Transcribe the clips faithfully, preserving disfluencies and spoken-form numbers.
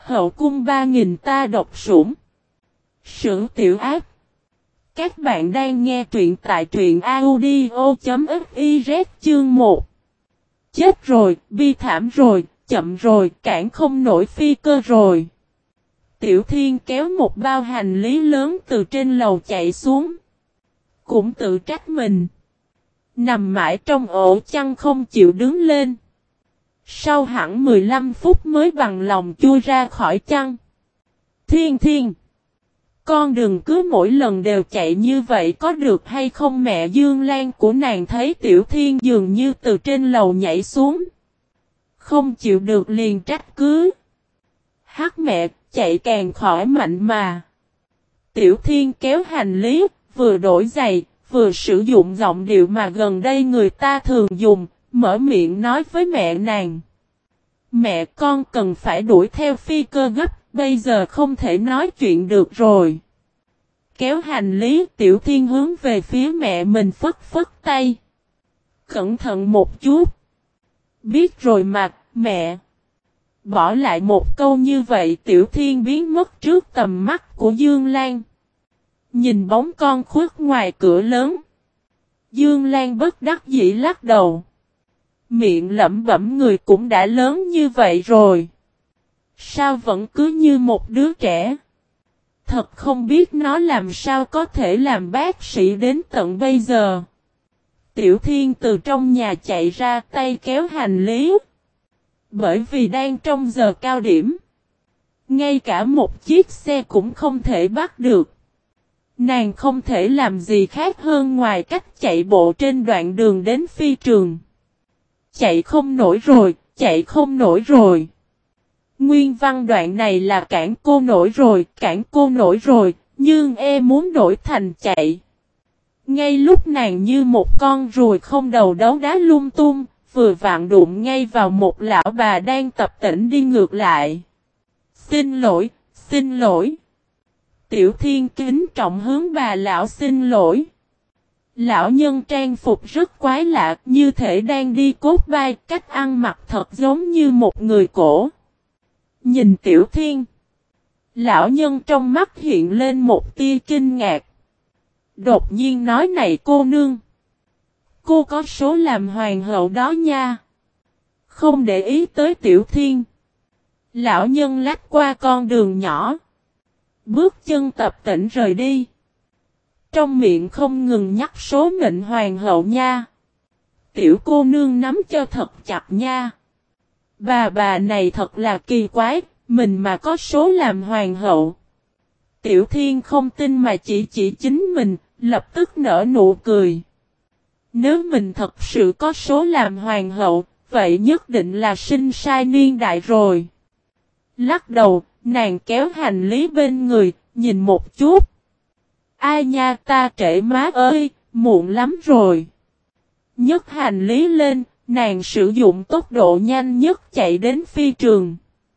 Hậu cung ba nghìn ta độc sủng. Sử tiểu ác. Các bạn đang nghe truyện tại truyện audio.fiz chương một. Chết rồi, bi thảm rồi, chậm rồi, cản không nổi phi cơ rồi. Tiểu Thiên kéo một bao hành lý lớn từ trên lầu chạy xuống. Cũng tự trách mình. Nằm mãi trong ổ chăn không chịu đứng lên. Sau hẳn mười lăm phút mới bằng lòng chui ra khỏi chăn. Thiên Thiên. Con đừng cứ mỗi lần đều chạy như vậy có được hay không mẹ? Dương Lan của nàng thấy Tiểu Thiên dường như từ trên lầu nhảy xuống. Không chịu được liền trách cứ. Hắc mẹ, chạy càng khỏi mạnh mà. Tiểu Thiên kéo hành lý, vừa đổi giày, vừa sử dụng giọng điệu mà gần đây người ta thường dùng, mở miệng nói với mẹ nàng. Mẹ, con cần phải đuổi theo phi cơ gấp, bây giờ không thể nói chuyện được rồi. Kéo hành lý, Tiểu Thiên hướng về phía mẹ mình phất phất tay. Cẩn thận một chút. Biết rồi mà, mẹ. Bỏ lại một câu như vậy, Tiểu Thiên biến mất trước tầm mắt của Dương Lan. Nhìn bóng con khuất ngoài cửa lớn. Dương Lan bất đắc dĩ lắc đầu. Miệng lẩm bẩm người cũng đã lớn như vậy rồi. Sao vẫn cứ như một đứa trẻ? Thật không biết nó làm sao có thể làm bác sĩ đến tận bây giờ. Tiểu Thiên từ trong nhà chạy ra tay kéo hành lý. Bởi vì đang trong giờ cao điểm. Ngay cả một chiếc xe cũng không thể bắt được. Nàng không thể làm gì khác hơn ngoài cách chạy bộ trên đoạn đường đến phi trường. Chạy không nổi rồi, chạy không nổi rồi. Nguyên văn đoạn này là cản cô nổi rồi, cản cô nổi rồi, nhưng e muốn đổi thành chạy. Ngay lúc nàng như một con ruồi không đầu đấu đá lung tung, vừa vặn đụng ngay vào một lão bà đang tập tễnh đi ngược lại. Xin lỗi, xin lỗi. Tiểu Thiên kính trọng hướng bà lão xin lỗi. Lão nhân trang phục rất quái lạ, như thể đang đi cốt vai, cách ăn mặc thật giống như một người cổ. Nhìn Tiểu Thiên. Lão nhân trong mắt hiện lên một tia kinh ngạc. Đột nhiên nói này cô nương. Cô có số làm hoàng hậu đó nha. Không để ý tới Tiểu Thiên. Lão nhân lách qua con đường nhỏ. Bước chân tập tễnh rời đi. Trong miệng không ngừng nhắc số mệnh hoàng hậu nha. Tiểu cô nương nắm cho thật chặt nha. Bà bà này thật là kỳ quái, mình mà có số làm hoàng hậu. Tiểu Thiên không tin mà chỉ chỉ chính mình, lập tức nở nụ cười. Nếu mình thật sự có số làm hoàng hậu, vậy nhất định là sinh sai niên đại rồi. Lắc đầu, nàng kéo hành lý bên người, nhìn một chút. Ai nha ta trễ má ơi, muộn lắm rồi. Nhấc hành lý lên, nàng sử dụng tốc độ nhanh nhất chạy đến phi trường.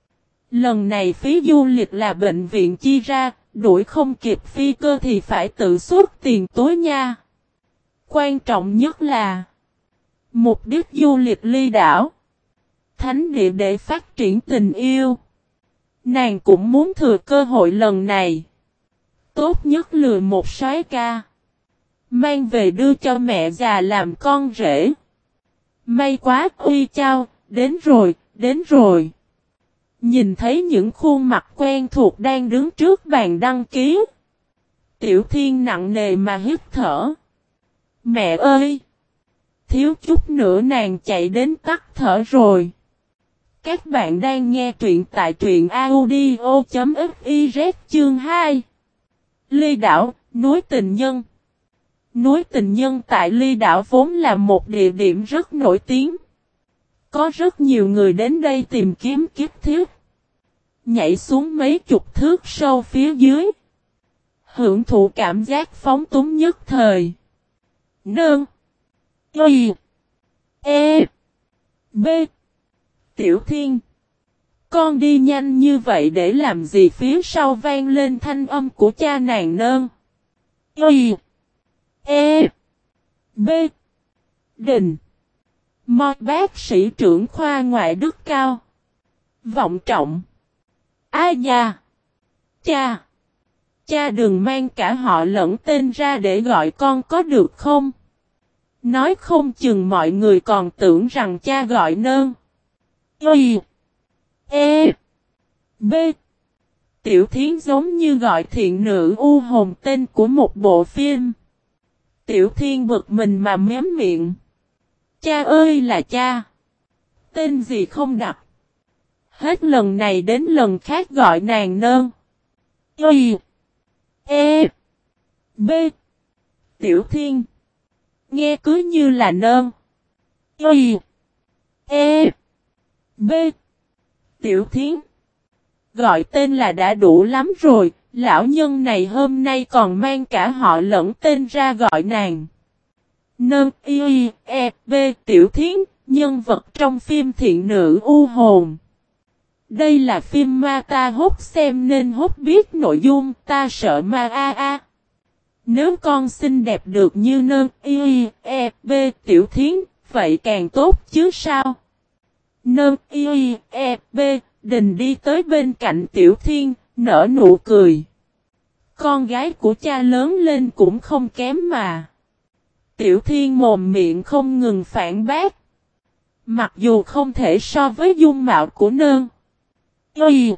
Lần này phí du lịch là bệnh viện chi ra, đuổi không kịp phi cơ thì phải tự xuất tiền tối nha. Quan trọng nhất là mục đích du lịch ly đảo. Thánh địa để phát triển tình yêu. Nàng cũng muốn thừa cơ hội lần này. Tốt nhất lừa một soái ca. Mang về đưa cho mẹ già làm con rể. May quá uy chao, đến rồi, đến rồi. Nhìn thấy những khuôn mặt quen thuộc đang đứng trước bàn đăng ký. Tiểu Thiên nặng nề mà hít thở. Mẹ ơi! Thiếu chút nữa nàng chạy đến tắt thở rồi. Các bạn đang nghe truyện tại truyện audio.fiz chương hai. Ly đảo, núi tình nhân. Núi tình nhân tại Ly đảo vốn là một địa điểm rất nổi tiếng. Có rất nhiều người đến đây tìm kiếm kiếp thiết. Nhảy xuống mấy chục thước sâu phía dưới. Hưởng thụ cảm giác phóng túng nhất thời. Nương. Y. E. B. Tiểu Thiên. Con đi nhanh như vậy để làm gì? Phía sau vang lên thanh âm của cha nàng Nơn. Y. E. B. Đình. Một bác sĩ trưởng khoa ngoại đức cao. Vọng trọng. A nha! Cha! Cha đừng mang cả họ lẫn tên ra để gọi con có được không? Nói không chừng mọi người còn tưởng rằng cha gọi nơn. Y. E. B. Tiểu Thiến giống như gọi thiện nữ u hồn tên của một bộ phim. Tiểu Thiên bực mình mà mém miệng. Cha ơi là cha! Tên gì không đặt? Hết lần này đến lần khác gọi nàng nơn. Y. E. B. Tiểu Thiên. Nghe cứ như là nơn. Y. E. B. Tiểu Thiến. Gọi tên là đã đủ lắm rồi, lão nhân này hôm nay còn mang cả họ lẫn tên ra gọi nàng. Nơn Y. E. B. Tiểu Thiến, nhân vật trong phim Thiện Nữ U Hồn. Đây là phim ma ta hốt xem nên hốt biết nội dung, ta sợ ma a a. Nếu con xinh đẹp được như Nơn Y. E. B. Tiểu Thiến, vậy càng tốt chứ sao? Nơn Y. E. B. Đình đi tới bên cạnh Tiểu Thiên, nở nụ cười. Con gái của cha lớn lên cũng không kém mà. Tiểu Thiên mồm miệng không ngừng phản bác. Mặc dù không thể so với dung mạo của Nơn Y.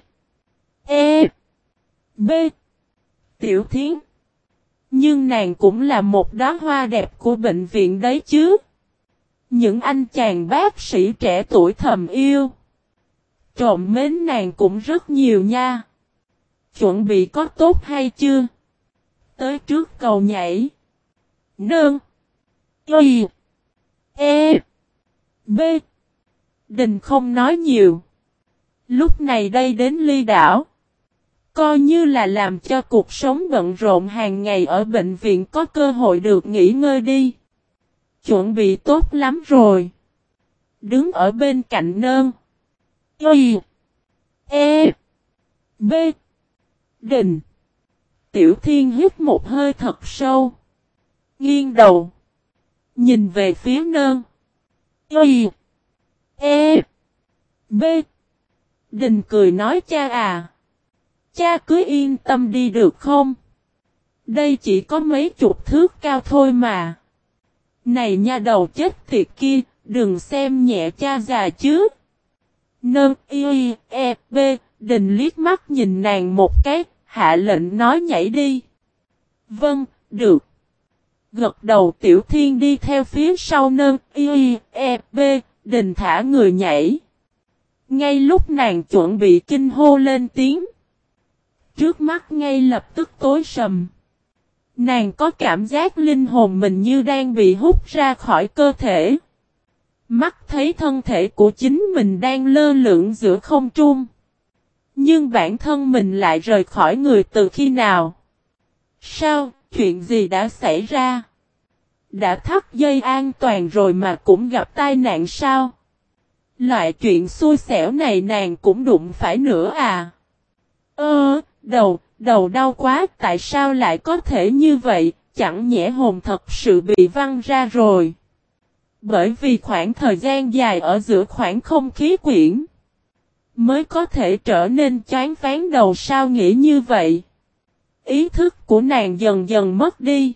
E. B. Tiểu Thiến. Nhưng nàng cũng là một đóa hoa đẹp của bệnh viện đấy chứ. Những anh chàng bác sĩ trẻ tuổi thầm yêu. Trộm mến nàng cũng rất nhiều nha. Chuẩn bị có tốt hay chưa? Tới trước cầu nhảy. Nơn Y. E. B. Đình không nói nhiều. Lúc này đây đến Ly Đảo. Coi như là làm cho cuộc sống bận rộn hàng ngày ở bệnh viện có cơ hội được nghỉ ngơi đi. Chuẩn bị tốt lắm rồi. Đứng ở bên cạnh Nơn Y. E. B. Đình. Tiểu Thiên hít một hơi thật sâu. Nghiêng đầu. Nhìn về phía Nơn Y. E. B. Đình cười nói cha à. Cha cứ yên tâm đi được không? Đây chỉ có mấy chục thước cao thôi mà. Này nha đầu chết tiệt kia, đừng xem nhẹ cha già chứ. Nơn Y. E. B. Đình liếc mắt nhìn nàng một cái, hạ lệnh nói nhảy đi. Vâng, được. Gật đầu Tiểu Thiên đi theo phía sau Nơn Y. E. B. Đình thả người nhảy. Ngay lúc nàng chuẩn bị kinh hô lên tiếng. Trước mắt ngay lập tức tối sầm. Nàng có cảm giác linh hồn mình như đang bị hút ra khỏi cơ thể. Mắt thấy thân thể của chính mình đang lơ lửng giữa không trung. Nhưng bản thân mình lại rời khỏi người từ khi nào? Sao, chuyện gì đã xảy ra? Đã thắt dây an toàn rồi mà cũng gặp tai nạn sao? Loại chuyện xui xẻo này nàng cũng đụng phải nữa à? Ơ, đầu, đầu đau quá, tại sao lại có thể như vậy, chẳng nhẽ hồn thật sự bị văng ra rồi. Bởi vì khoảng thời gian dài ở giữa khoảng không khí quyển, mới có thể trở nên choáng váng đầu sao nghĩ như vậy. Ý thức của nàng dần dần mất đi.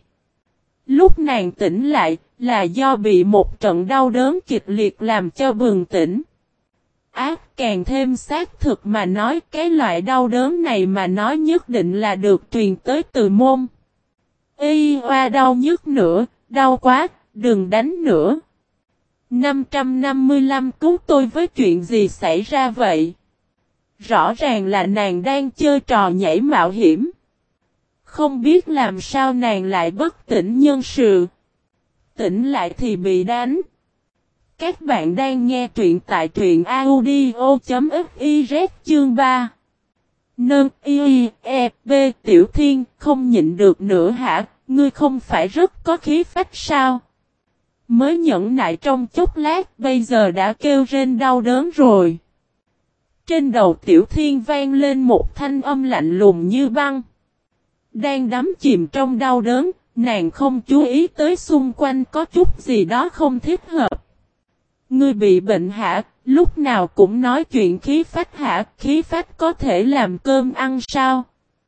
Lúc nàng tỉnh lại, là do bị một trận đau đớn kịch liệt làm cho bừng tỉnh. Ác càng thêm xác thực mà nói cái loại đau đớn này mà nói nhất định là được truyền tới từ môn. Y hoa đau nhức nữa, đau quá, đừng đánh nữa. năm trăm năm mươi lăm cứu tôi với chuyện gì xảy ra vậy? Rõ ràng là nàng đang chơi trò nhảy mạo hiểm. Không biết làm sao nàng lại bất tỉnh nhân sự. Tỉnh lại thì bị đánh. Các bạn đang nghe truyện tại truyện audio.fiz chương ba. Nơn Y. E. B. Tiểu Thiên không nhịn được nữa hả? Ngươi không phải rất có khí phách sao? Mới nhẫn nại trong chốc lát bây giờ đã kêu rên đau đớn rồi. Trên đầu Tiểu Thiên vang lên một thanh âm lạnh lùng như băng. Đang đắm chìm trong đau đớn, nàng không chú ý tới xung quanh có chút gì đó không thích hợp. Ngươi bị bệnh hả? Lúc nào cũng nói chuyện khí phách hả? Khí phách có thể làm cơm ăn sao?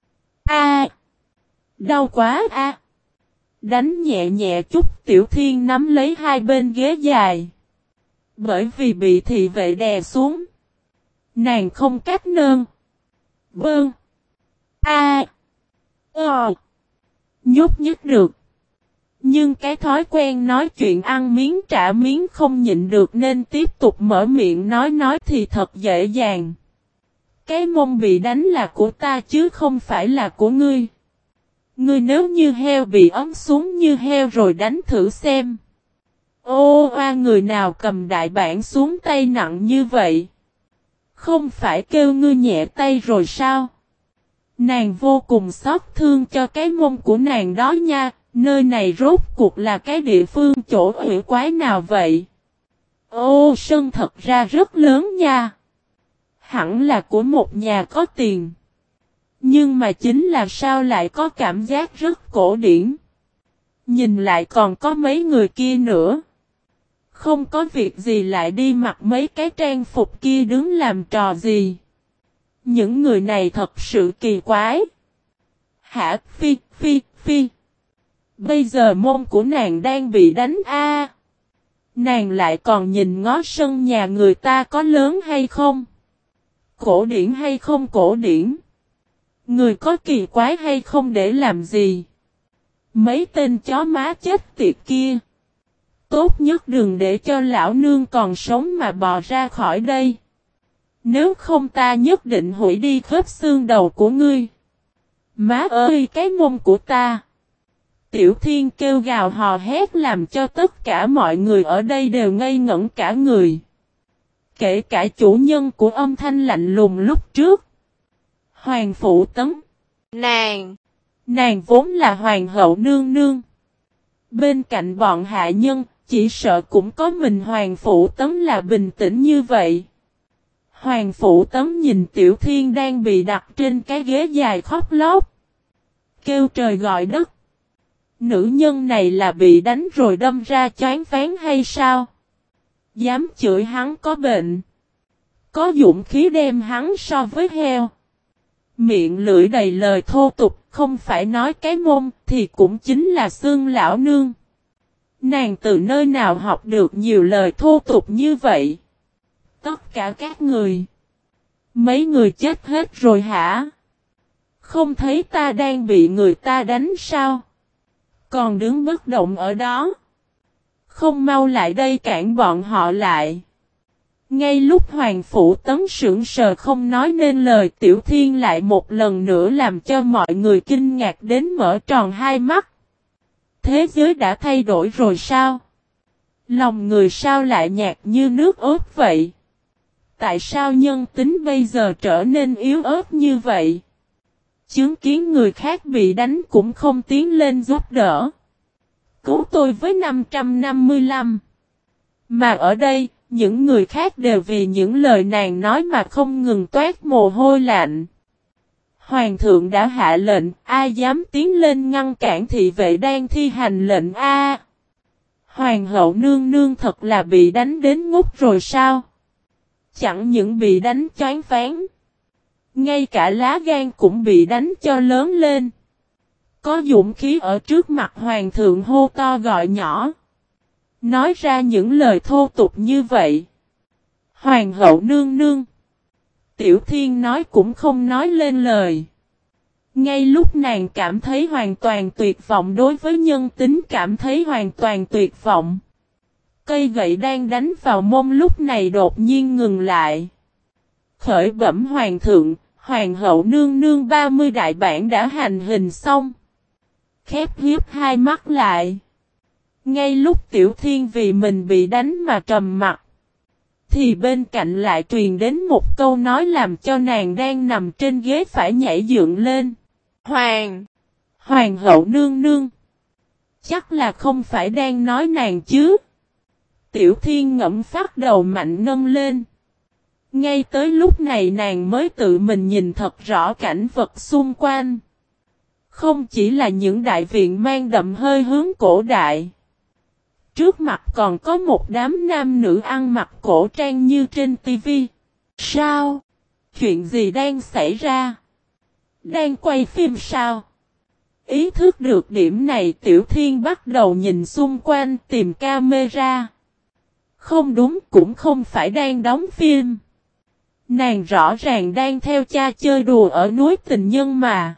A, đau quá a. Đánh nhẹ nhẹ chút, Tiểu Thiên nắm lấy hai bên ghế dài. Bởi vì bị thị vệ đè xuống, nàng không cách nơn. Bơn. A. Ờ. Nhúc nhích được. Nhưng cái thói quen nói chuyện ăn miếng trả miếng không nhịn được nên tiếp tục mở miệng nói nói thì thật dễ dàng. Cái mông bị đánh là của ta chứ không phải là của ngươi. Ngươi nếu như heo bị ấm xuống như heo rồi đánh thử xem. Ô oa, người nào cầm đại bảng xuống tay nặng như vậy? Không phải kêu ngươi nhẹ tay rồi sao? Nàng vô cùng xót thương cho cái mông của nàng đó nha. Nơi này rốt cuộc là cái địa phương chỗ ủy quái nào vậy? Ô, sân thật ra rất lớn nha. Hẳn là của một nhà có tiền. Nhưng mà chính là sao lại có cảm giác rất cổ điển. Nhìn lại còn có mấy người kia nữa. Không có việc gì lại đi mặc mấy cái trang phục kia đứng làm trò gì. Những người này thật sự kỳ quái. Hả, phi, phi, phi. Bây giờ mông của nàng đang bị đánh a. Nàng lại còn nhìn ngó sân nhà người ta có lớn hay không? Cổ điển hay không cổ điển? Người có kỳ quái hay không để làm gì? Mấy tên chó má chết tiệt kia. Tốt nhất đừng để cho lão nương còn sống mà bò ra khỏi đây. Nếu không ta nhất định hủy đi khớp xương đầu của ngươi. Má ơi, cái mông của ta. Tiểu Thiên kêu gào hò hét làm cho tất cả mọi người ở đây đều ngây ngẩn cả người. Kể cả chủ nhân của âm thanh lạnh lùng lúc trước. Hoàng Phụ Tấn. Nàng. Nàng vốn là hoàng hậu nương nương. Bên cạnh bọn hạ nhân, chỉ sợ cũng có mình Hoàng Phụ Tấn là bình tĩnh như vậy. Hoàng Phụ Tấn nhìn Tiểu Thiên đang bị đặt trên cái ghế dài khóc lóc. Kêu trời gọi đất. Nữ nhân này là bị đánh rồi đâm ra choáng váng hay sao? Dám chửi hắn có bệnh. Có dũng khí đem hắn so với heo. Miệng lưỡi đầy lời thô tục, không phải nói cái mông thì cũng chính là xương lão nương. Nàng từ nơi nào học được nhiều lời thô tục như vậy? Tất cả các người. Mấy người chết hết rồi hả? Không thấy ta đang bị người ta đánh sao? Còn đứng bất động ở đó. Không mau lại đây cản bọn họ lại. Ngay lúc Hoàng Phụ Tấn sững sờ không nói nên lời, Tiểu Thiên lại một lần nữa làm cho mọi người kinh ngạc đến mở tròn hai mắt. Thế giới đã thay đổi rồi sao? Lòng người sao lại nhạt như nước ớt vậy? Tại sao nhân tính bây giờ trở nên yếu ớt như vậy? Chứng kiến người khác bị đánh cũng không tiến lên giúp đỡ. Cứu tôi với năm trăm năm mươi lăm. Mà ở đây, những người khác đều vì những lời nàng nói mà không ngừng toát mồ hôi lạnh. Hoàng thượng đã hạ lệnh, ai dám tiến lên ngăn cản thị vệ đang thi hành lệnh a? Hoàng hậu nương nương thật là bị đánh đến ngút rồi sao? Chẳng những bị đánh choáng váng, ngay cả lá gan cũng bị đánh cho lớn lên. Có dũng khí ở trước mặt hoàng thượng hô to gọi nhỏ. Nói ra những lời thô tục như vậy. Hoàng hậu nương nương. Tiểu Thiên nói cũng không nói lên lời. Ngay lúc nàng cảm thấy hoàn toàn tuyệt vọng, đối với nhân tính cảm thấy hoàn toàn tuyệt vọng. Cây gậy đang đánh vào mông lúc này đột nhiên ngừng lại. Khởi bẩm hoàng thượng, hoàng hậu nương nương ba mươi đại bản đã hành hình xong. Khép hiếp hai mắt lại. Ngay lúc Tiểu Thiên vì mình bị đánh mà trầm mặt, thì bên cạnh lại truyền đến một câu nói làm cho nàng đang nằm trên ghế phải nhảy dựng lên. Hoàng! Hoàng hậu nương nương! Chắc là không phải đang nói nàng chứ? Tiểu Thiên ngẫm phát đầu mạnh nâng lên. Ngay tới lúc này nàng mới tự mình nhìn thật rõ cảnh vật xung quanh. Không chỉ là những đại viện mang đậm hơi hướng cổ đại. trước mặt còn có một đám nam nữ ăn mặc cổ trang như trên tivi. Sao? Chuyện gì đang xảy ra? Đang quay phim sao? Ý thức được điểm này Tiểu Thiên bắt đầu nhìn xung quanh tìm camera. Không đúng, cũng không phải đang đóng phim. Nàng rõ ràng đang theo cha chơi đùa ở núi tình nhân mà.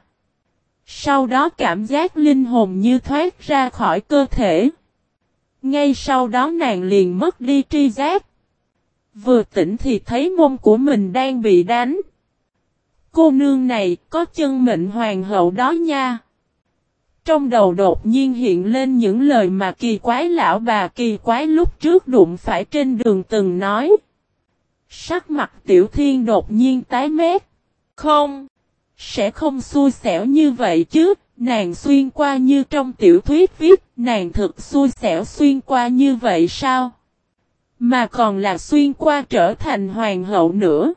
Sau đó cảm giác linh hồn như thoát ra khỏi cơ thể. Ngay sau đó nàng liền mất đi tri giác. Vừa tỉnh thì thấy mông của mình đang bị đánh. Cô nương này có chân mệnh hoàng hậu đó nha. Trong đầu đột nhiên hiện lên những lời mà kỳ quái lão bà kỳ quái lúc trước đụng phải trên đường từng nói. Sắc mặt Tiểu Thiên đột nhiên tái mét. Không, sẽ không xui xẻo như vậy chứ, nàng xuyên qua như trong tiểu thuyết viết, nàng thực xui xẻo xuyên qua như vậy sao? Mà còn là xuyên qua trở thành hoàng hậu nữa.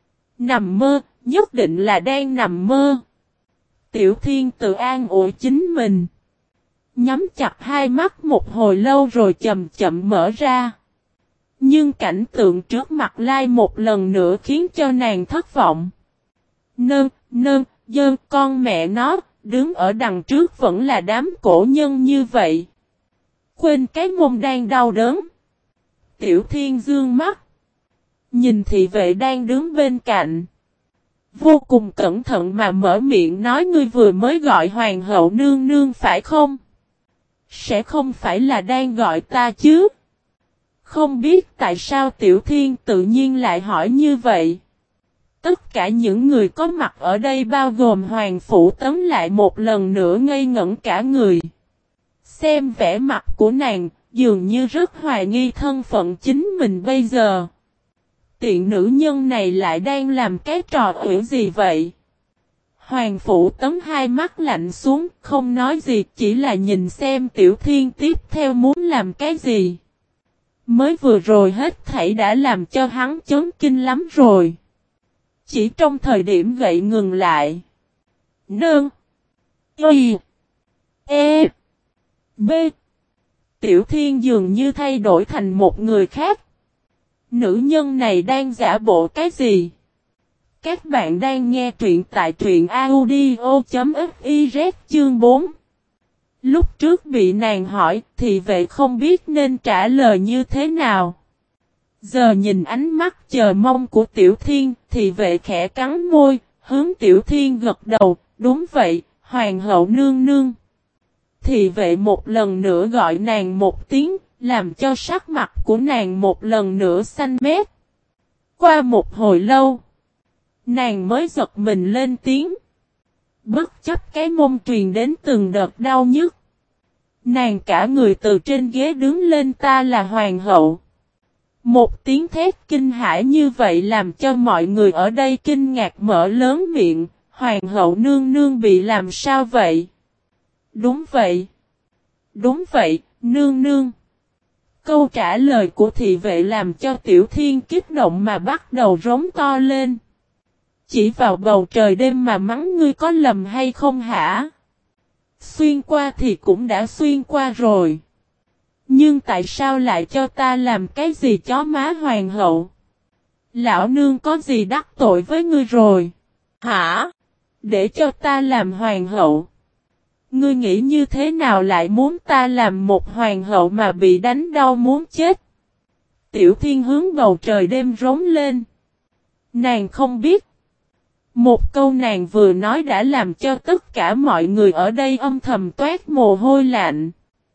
Nằm mơ, nhất định là đang nằm mơ. Tiểu Thiên tự an ủi chính mình. Nhắm chặt hai mắt một hồi lâu rồi chậm chậm mở ra. Nhưng cảnh tượng trước mặt lai một lần nữa khiến cho nàng thất vọng. Nơn, nơn, dơn con mẹ nó, đứng ở đằng trước vẫn là đám cổ nhân như vậy. Quên cái mông đang đau đớn. Tiểu Thiên dương mắt. Nhìn thị vệ đang đứng bên cạnh. Vô cùng cẩn thận mà mở miệng nói ngươi vừa mới gọi hoàng hậu nương nương phải không? Sẽ không phải là đang gọi ta chứ? Không biết tại sao Tiểu Thiên tự nhiên lại hỏi như vậy. Tất cả những người có mặt ở đây bao gồm Hoàng Phủ Tấn lại một lần nữa ngây ngẩn cả người. Xem vẻ mặt của nàng, dường như rất hoài nghi thân phận chính mình bây giờ. Tiện nữ nhân này lại đang làm cái trò ủy gì vậy? Hoàng Phủ Tấn hai mắt lạnh xuống, không nói gì, chỉ là nhìn xem Tiểu Thiên tiếp theo muốn làm cái gì. Mới vừa rồi hết thảy đã làm cho hắn chấn kinh lắm rồi. Chỉ trong thời điểm gậy ngừng lại. Nương. Y. E. B. Tiểu Thiên dường như thay đổi thành một người khác. Nữ nhân này đang giả bộ cái gì? Các bạn đang nghe truyện tại truyện audio chấm fiz chương bốn. Lúc trước bị nàng hỏi thì vệ không biết nên trả lời như thế nào. Giờ nhìn ánh mắt chờ mong của Tiểu Thiên thì vệ khẽ cắn môi, hướng Tiểu Thiên gật đầu, đúng vậy, hoàng hậu nương nương. Thì vệ một lần nữa gọi nàng một tiếng, làm cho sắc mặt của nàng một lần nữa xanh mét. Qua một hồi lâu, nàng mới giật mình lên tiếng. Bất chấp cái mông truyền đến từng đợt đau nhức. Nàng cả người từ trên ghế đứng lên ta là hoàng hậu. Một tiếng thét kinh hãi như vậy làm cho mọi người ở đây kinh ngạc mở lớn miệng. Hoàng hậu nương nương bị làm sao vậy? Đúng vậy. Đúng vậy, nương nương. Câu trả lời của thị vệ làm cho Tiểu Thiên kích động mà bắt đầu rống to lên. Chỉ vào bầu trời đêm mà mắng ngươi có lầm hay không hả? Xuyên qua thì cũng đã xuyên qua rồi. Nhưng tại sao lại cho ta làm cái gì chó má hoàng hậu? Lão nương có gì đắc tội với ngươi rồi? Hả? Để cho ta làm hoàng hậu? Ngươi nghĩ như thế nào lại muốn ta làm một hoàng hậu mà bị đánh đau muốn chết? Tiểu Thiên hướng bầu trời đêm rống lên. Nàng không biết. Một câu nàng vừa nói đã làm cho tất cả mọi người ở đây âm thầm toát mồ hôi lạnh.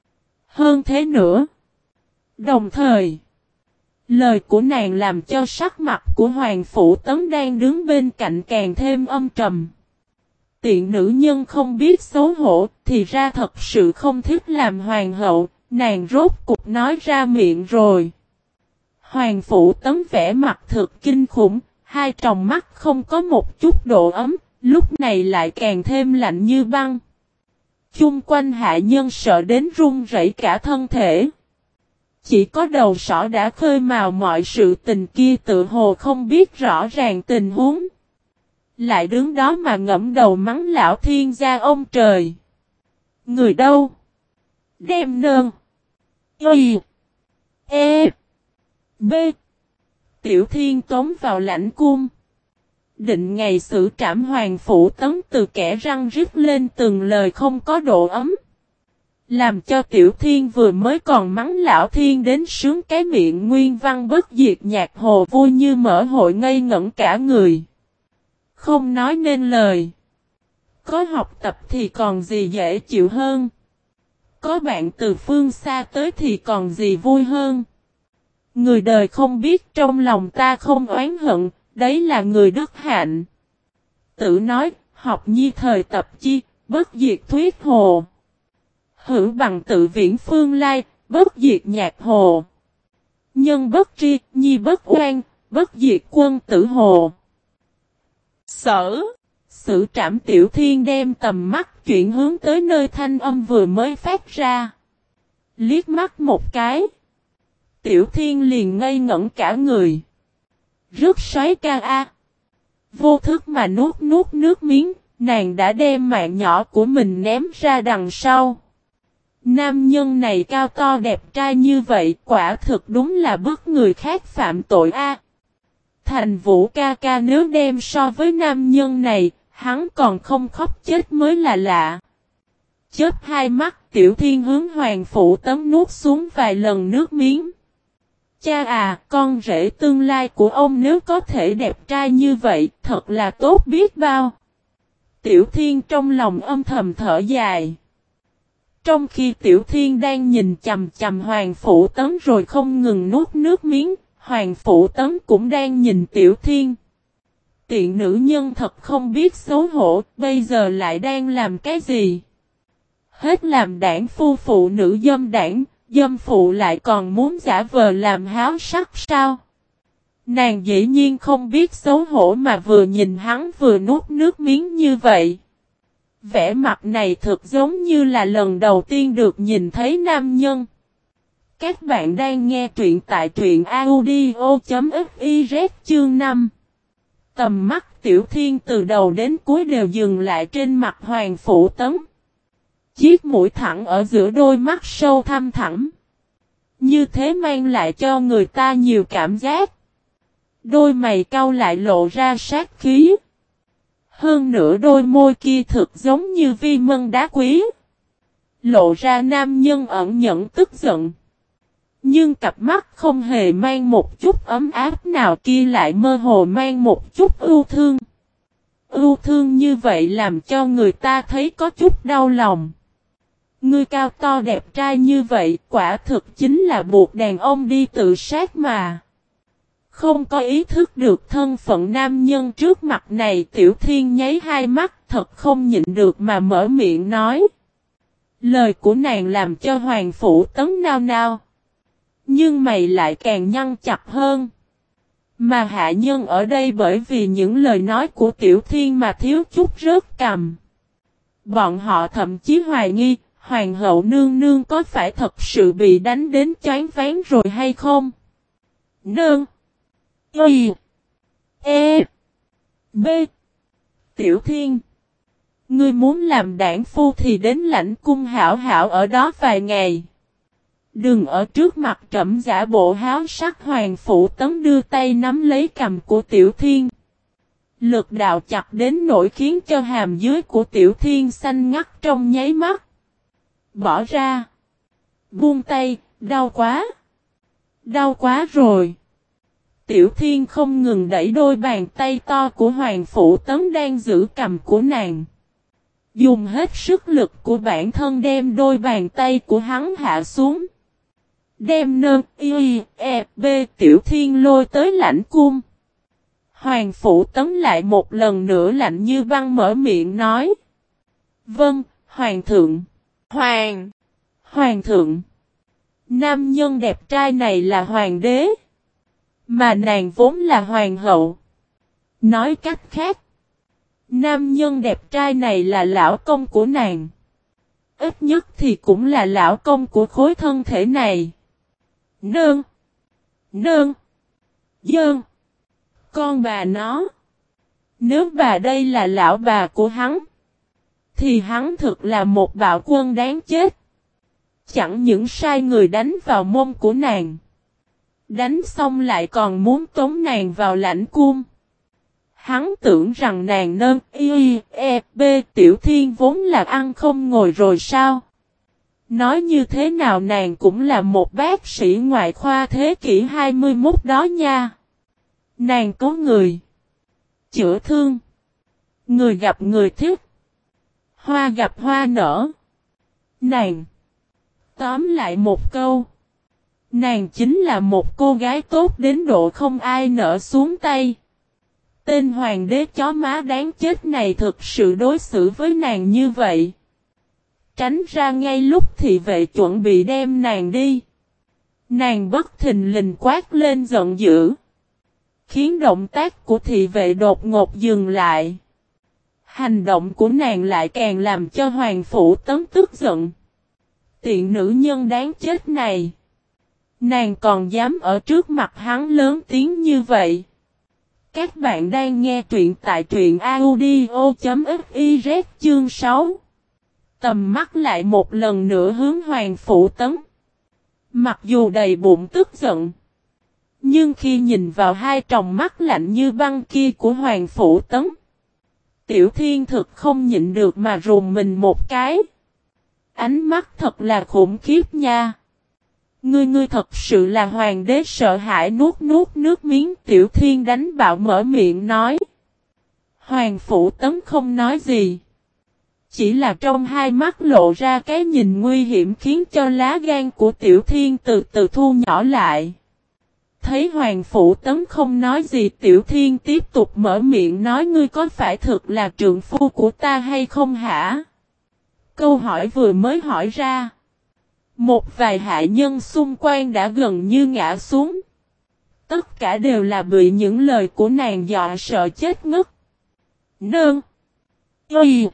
Hơn thế nữa. Đồng thời, lời của nàng làm cho sắc mặt của Hoàng Phủ Tấn đang đứng bên cạnh càng thêm âm trầm. Tiện nữ nhân không biết xấu hổ thì ra thật sự không thích làm hoàng hậu, nàng rốt cục nói ra miệng rồi. Hoàng Phủ Tấn vẽ mặt thực kinh khủng, hai tròng mắt không có một chút độ ấm, lúc này lại càng thêm lạnh như băng. Chung quanh hạ nhân sợ đến run rẩy cả thân thể. Chỉ có đầu sỏ đã khơi mào mọi sự tình kia tự hồ không biết rõ ràng tình huống. Lại đứng đó mà ngẫm đầu mắng lão thiên gia ông trời. Người đâu? Đem nơn. Y. E. B. Tiểu Thiên tống vào lãnh cung. Định ngày xử trảm Hoàng Phủ Tấn từ kẻ răng rít lên từng lời không có độ ấm. Làm cho Tiểu Thiên vừa mới còn mắng Lão Thiên đến sướng cái miệng nguyên văn bất diệt nhạc hồ vui như mở hội ngây ngẩn cả người. Không nói nên lời. Có học tập thì còn gì dễ chịu hơn. Có bạn từ phương xa tới thì còn gì vui hơn. Người đời không biết trong lòng ta không oán hận, đấy là người đức hạnh. Tự nói, học nhi thời tập chi, bất diệt thuyết hồ. Hữu bằng tự viễn phương lai, bất diệt nhạc hồ. Nhân bất tri, nhi bất oan, bất diệt quân tử hồ. Sở, sự trảm Tiểu Thiên đem tầm mắt chuyển hướng tới nơi thanh âm vừa mới phát ra. Liếc mắt một cái. Tiểu Thiên liền ngây ngẩn cả người. Rất xoáy ca a. Vô thức mà nuốt nuốt nước miếng, nàng đã đem mạng nhỏ của mình ném ra đằng sau. Nam nhân này cao to đẹp trai như vậy, quả thực đúng là bức người khác phạm tội a. Thành Vũ ca ca nếu đem so với nam nhân này, hắn còn không khóc chết mới là lạ. Chớp hai mắt, Tiểu Thiên hướng Hoàng Phủ Tấn nuốt xuống vài lần nước miếng. Cha à, con rể tương lai của ông nếu có thể đẹp trai như vậy, thật là tốt biết bao. Tiểu Thiên trong lòng âm thầm thở dài. Trong khi Tiểu Thiên đang nhìn chằm chằm Hoàng Phủ Tấn rồi không ngừng nuốt nước miếng, Hoàng Phủ Tấn cũng đang nhìn Tiểu Thiên. Tiện nữ nhân thật không biết xấu hổ, bây giờ lại đang làm cái gì? Hết làm đảng phu phụ nữ dâm đảng, dâm phụ lại còn muốn giả vờ làm háo sắc sao? Nàng dĩ nhiên không biết xấu hổ mà vừa nhìn hắn vừa nuốt nước miếng như vậy. Vẻ mặt này thực giống như là lần đầu tiên được nhìn thấy nam nhân. Các bạn đang nghe truyện tại truyện audio.fiz chương năm. Tầm mắt Tiểu Thiên từ đầu đến cuối đều dừng lại trên mặt Hoàng Phủ Tấn. Chiếc mũi thẳng ở giữa đôi mắt sâu thăm thẳm. Như thế mang lại cho người ta nhiều cảm giác. Đôi mày cau lại lộ ra sát khí. Hơn nữa đôi môi kia thực giống như vi mân đá quý. Lộ ra nam nhân ẩn nhẫn tức giận. Nhưng cặp mắt không hề mang một chút ấm áp nào kia lại mơ hồ mang một chút ưu thương. Ưu thương như vậy làm cho người ta thấy có chút đau lòng. Ngươi cao to đẹp trai như vậy quả thực chính là buộc đàn ông đi tự sát mà. Không có ý thức được thân phận nam nhân trước mặt này Tiểu Thiên nháy hai mắt thật không nhịn được mà mở miệng nói. Lời của nàng làm cho Hoàng Phủ Tấn nao nao. Nhưng mày lại càng nhăn chặt hơn. Mà hạ nhân ở đây bởi vì những lời nói của Tiểu Thiên mà thiếu chút rớt cằm. Bọn họ thậm chí hoài nghi, Hoàng hậu nương nương có phải thật sự bị đánh đến choáng váng rồi hay không? Nương. Y. E. B. Tiểu Thiên. Ngươi muốn làm đảng phu thì đến lãnh cung hảo hảo ở đó vài ngày. Đừng ở trước mặt trẫm giả bộ háo sắc. Hoàng Phủ Tấn đưa tay nắm lấy cằm của Tiểu Thiên. Lực đạo chặt đến nỗi khiến cho hàm dưới của Tiểu Thiên xanh ngắt trong nháy mắt. Bỏ ra. Buông tay, đau quá. Đau quá rồi. Tiểu Thiên không ngừng đẩy đôi bàn tay to của Hoàng Phủ Tấn đang giữ cằm của nàng. Dùng hết sức lực của bản thân đem đôi bàn tay của hắn hạ xuống. Đem nơ, y, e, b Tiểu Thiên lôi tới lãnh cung. Hoàng Phủ Tấn lại một lần nữa lạnh như băng mở miệng nói. Vâng, Hoàng thượng. Hoàng. Hoàng thượng. Nam nhân đẹp trai này là hoàng đế. Mà nàng vốn là hoàng hậu. Nói cách khác. Nam nhân đẹp trai này là lão công của nàng. Ít nhất thì cũng là lão công của khối thân thể này. Nương. Nương. Dơn. Con bà nó. Nếu bà đây là lão bà của hắn. Thì hắn thực là một bạo quân đáng chết. Chẳng những sai người đánh vào mông của nàng. Đánh xong lại còn muốn tống nàng vào lãnh cung. Hắn tưởng rằng nàng nơn y e b Tiểu Thiên vốn là ăn không ngồi rồi sao? Nói như thế nào nàng cũng là một bác sĩ ngoại khoa thế kỷ hai mươi mốt đó nha. Nàng có người chữa thương. Người gặp người thích. Hoa gặp hoa nở. Nàng. Tóm lại một câu. Nàng chính là một cô gái tốt đến độ không ai nỡ xuống tay. Tên hoàng đế chó má đáng chết này thực sự đối xử với nàng như vậy. Tránh ra ngay lúc thị vệ chuẩn bị đem nàng đi. Nàng bất thình lình quát lên giận dữ. Khiến động tác của thị vệ đột ngột dừng lại. Hành động của nàng lại càng làm cho Hoàng Phủ Tấn tức giận. Tiện nữ nhân đáng chết này. Nàng còn dám ở trước mặt hắn lớn tiếng như vậy. Các bạn đang nghe truyện tại truyện audio chấm fiz chương sáu. Tầm mắt lại một lần nữa hướng Hoàng Phủ Tấn. Mặc dù đầy bụng tức giận. Nhưng khi nhìn vào hai tròng mắt lạnh như băng kia của Hoàng Phủ Tấn. Tiểu Thiên thực không nhịn được mà rùng mình một cái. Ánh mắt thật là khủng khiếp nha. Ngươi ngươi thật sự là hoàng đế sợ hãi nuốt nuốt nước miếng. Tiểu Thiên đánh bạo mở miệng nói. Hoàng Phủ Tấn không nói gì. Chỉ là trong hai mắt lộ ra cái nhìn nguy hiểm khiến cho lá gan của Tiểu Thiên từ từ thu nhỏ lại. Thấy Hoàng Phủ Tấn không nói gì, Tiểu Thiên tiếp tục mở miệng nói, ngươi có phải thực là trượng phu của ta hay không hả? Câu hỏi vừa mới hỏi ra. Một vài hạ nhân xung quanh đã gần như ngã xuống. Tất cả đều là bị những lời của nàng dọa sợ chết ngất. Nương. Y.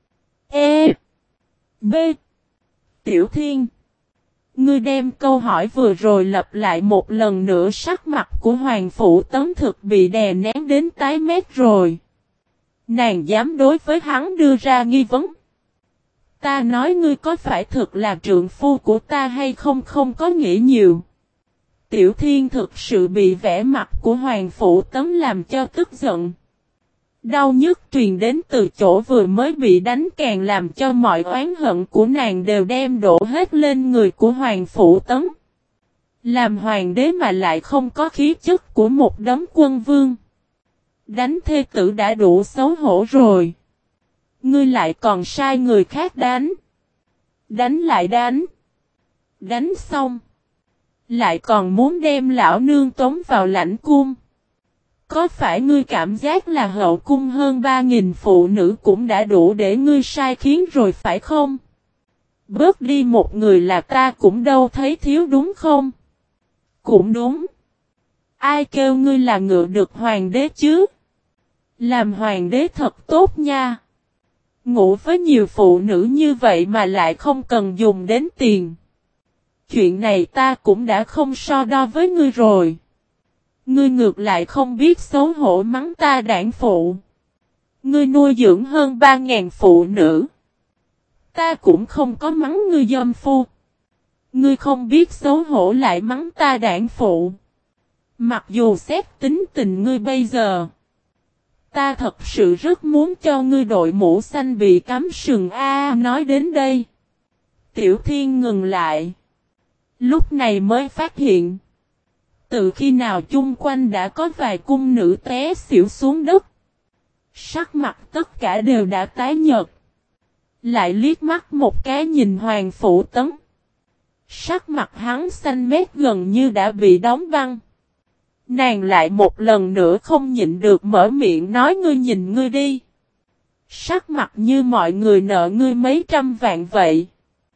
E. B. Tiểu Thiên. Ngươi đem câu hỏi vừa rồi lặp lại một lần nữa, sắc mặt của Hoàng Phủ Tấn thực bị đè nén đến tái mét rồi. Nàng dám đối với hắn đưa ra nghi vấn. Ta nói ngươi có phải thực là trượng phu của ta hay không không có nghĩ nhiều. Tiểu Thiên thực sự bị vẻ mặt của Hoàng Phủ Tấn làm cho tức giận. Đau nhức truyền đến từ chỗ vừa mới bị đánh càng làm cho mọi oán hận của nàng đều đem đổ hết lên người của Hoàng Phủ Tấn. Làm hoàng đế mà lại không có khí chất của một đấng quân vương. Đánh thê tử đã đủ xấu hổ rồi. Ngươi lại còn sai người khác đánh. Đánh lại đánh. Đánh xong. Lại còn muốn đem lão nương tống vào lãnh cung. Có phải ngươi cảm giác là hậu cung hơn ba nghìn phụ nữ cũng đã đủ để ngươi sai khiến rồi phải không? Bớt đi một người là ta cũng đâu thấy thiếu đúng không? Cũng đúng. Ai kêu ngươi là ngựa được hoàng đế chứ? Làm hoàng đế thật tốt nha. Ngủ với nhiều phụ nữ như vậy mà lại không cần dùng đến tiền. Chuyện này ta cũng đã không so đo với ngươi rồi. Ngươi ngược lại không biết xấu hổ mắng ta đảng phụ. Ngươi nuôi dưỡng hơn ba ngàn phụ nữ. Ta cũng không có mắng ngươi dâm phu. Ngươi không biết xấu hổ lại mắng ta đảng phụ. Mặc dù xét tính tình ngươi bây giờ. Ta thật sự rất muốn cho ngươi đội mũ xanh bị cắm sừng a. Nói đến đây. Tiểu Thiên ngừng lại. Lúc này mới phát hiện. Từ khi nào chung quanh đã có vài cung nữ té xỉu xuống đất. Sắc mặt tất cả đều đã tái nhợt. Lại liếc mắt một cái nhìn Hoàng Phủ Tấn. Sắc mặt hắn xanh mét gần như đã bị đóng băng. Nàng lại một lần nữa không nhịn được mở miệng nói, ngươi nhìn ngươi đi. Sắc mặt như mọi người nợ ngươi mấy trăm vạn vậy.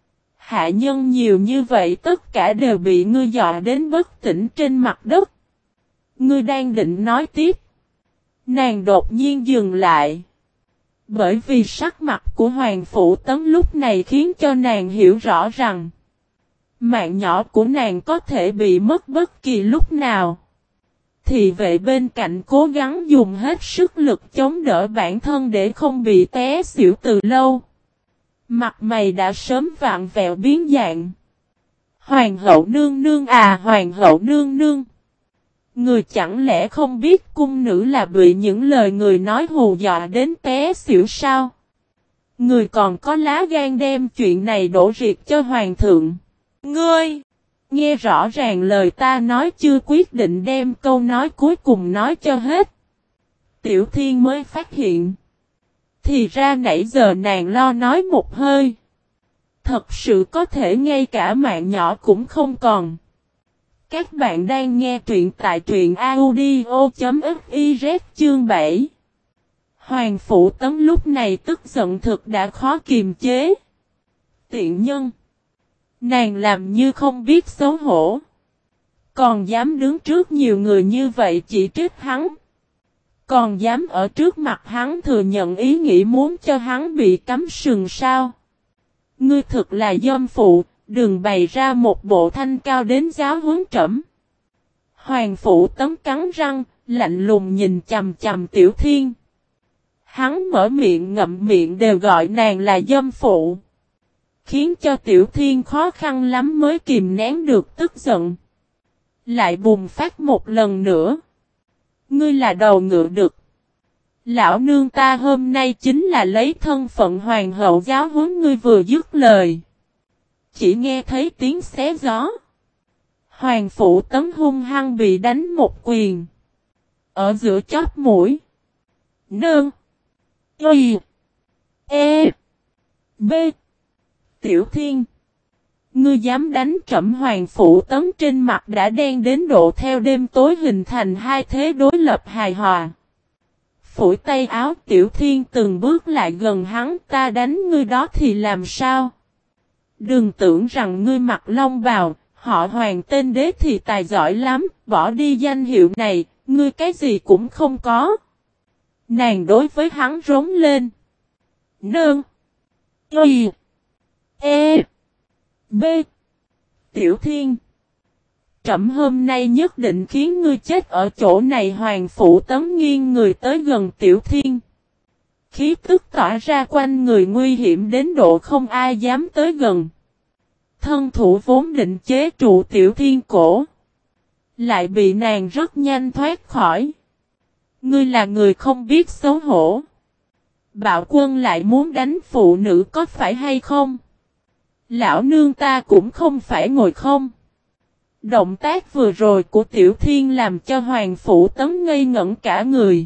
Hạ nhân nhiều như vậy tất cả đều bị ngươi dọa đến bất tỉnh trên mặt đất. Ngươi đang định nói tiếp. Nàng đột nhiên dừng lại. Bởi vì sắc mặt của Hoàng Phủ Tấn lúc này khiến cho nàng hiểu rõ rằng mạng nhỏ của nàng có thể bị mất bất kỳ lúc nào. Thị vệ bên cạnh cố gắng dùng hết sức lực chống đỡ bản thân để không bị té xỉu từ lâu. Mặt mày đã sớm vặn vẹo biến dạng. Hoàng hậu nương nương à, hoàng hậu nương nương. Người chẳng lẽ không biết cung nữ là bị những lời người nói hù dọa đến té xỉu sao? Người còn có lá gan đem chuyện này đổ riệt cho hoàng thượng. Ngươi! Nghe rõ ràng lời ta nói chưa quyết định đem câu nói cuối cùng nói cho hết. Tiểu Thiên mới phát hiện. Thì ra nãy giờ nàng lo nói một hơi. Thật sự có thể ngay cả mạng nhỏ cũng không còn. Các bạn đang nghe truyện tại truyện audio.fiz chương bảy. Hoàng Phủ Tấn lúc này tức giận thực đã khó kiềm chế. Tiện nhân. Nàng làm như không biết xấu hổ. Còn dám đứng trước nhiều người như vậy chỉ trích hắn. Còn dám ở trước mặt hắn thừa nhận ý nghĩ muốn cho hắn bị cắm sừng sao. Ngươi thực là dâm phụ, đừng bày ra một bộ thanh cao đến giáo huấn trẫm. Hoàng Phủ Tấn cắn răng, lạnh lùng nhìn chằm chằm Tiểu Thiên. Hắn mở miệng ngậm miệng đều gọi nàng là dâm phụ. Khiến cho Tiểu Thiên khó khăn lắm mới kìm nén được tức giận. Lại bùng phát một lần nữa. Ngươi là đầu ngựa đực. Lão nương ta hôm nay chính là lấy thân phận hoàng hậu giáo huấn ngươi vừa dứt lời. Chỉ nghe thấy tiếng xé gió. Hoàng Phủ Tấn hung hăng bị đánh một quyền. Ở giữa chóp mũi. Nương. Y. E. B. Tiểu Thiên. Ngươi dám đánh trẫm. Hoàng Phủ Tấn trên mặt đã đen đến độ theo đêm tối hình thành hai thế đối lập hài hòa. Phủi tay áo. Tiểu Thiên từng bước lại gần hắn. Ta đánh ngươi đó thì làm sao? Đừng tưởng rằng ngươi mặc long bào, họ Hoàng tên đế thì tài giỏi lắm, bỏ đi danh hiệu này, ngươi cái gì cũng không có. Nàng đối với hắn rống lên. Nương. Y. E. B. Tiểu Thiên. Trẫm hôm nay nhất định khiến ngươi chết ở chỗ này. Hoàng Phủ Tấn nghiêng người tới gần Tiểu Thiên. Khí tức tỏa ra quanh người nguy hiểm đến độ không ai dám tới gần. Thân thủ vốn định chế trụ Tiểu Thiên cổ. Lại bị nàng rất nhanh thoát khỏi. Ngươi là người không biết xấu hổ. Bạo quân lại muốn đánh phụ nữ có phải hay không? Lão nương ta cũng không phải ngồi không. Động tác vừa rồi của Tiểu Thiên làm cho Hoàng Phủ Tấn ngây ngẩn cả người.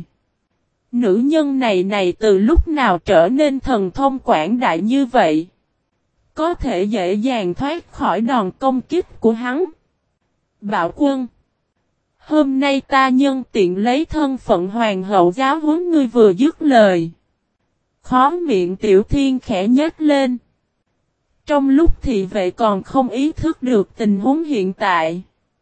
Nữ nhân này này từ lúc nào trở nên thần thông quảng đại như vậy? Có thể dễ dàng thoát khỏi đòn công kích của hắn. Bạo quân. Hôm nay ta nhân tiện lấy thân phận hoàng hậu giáo huấn ngươi vừa dứt lời. Khó miệng Tiểu Thiên khẽ nhếch lên. Trong lúc thị vệ còn không ý thức được tình huống hiện tại.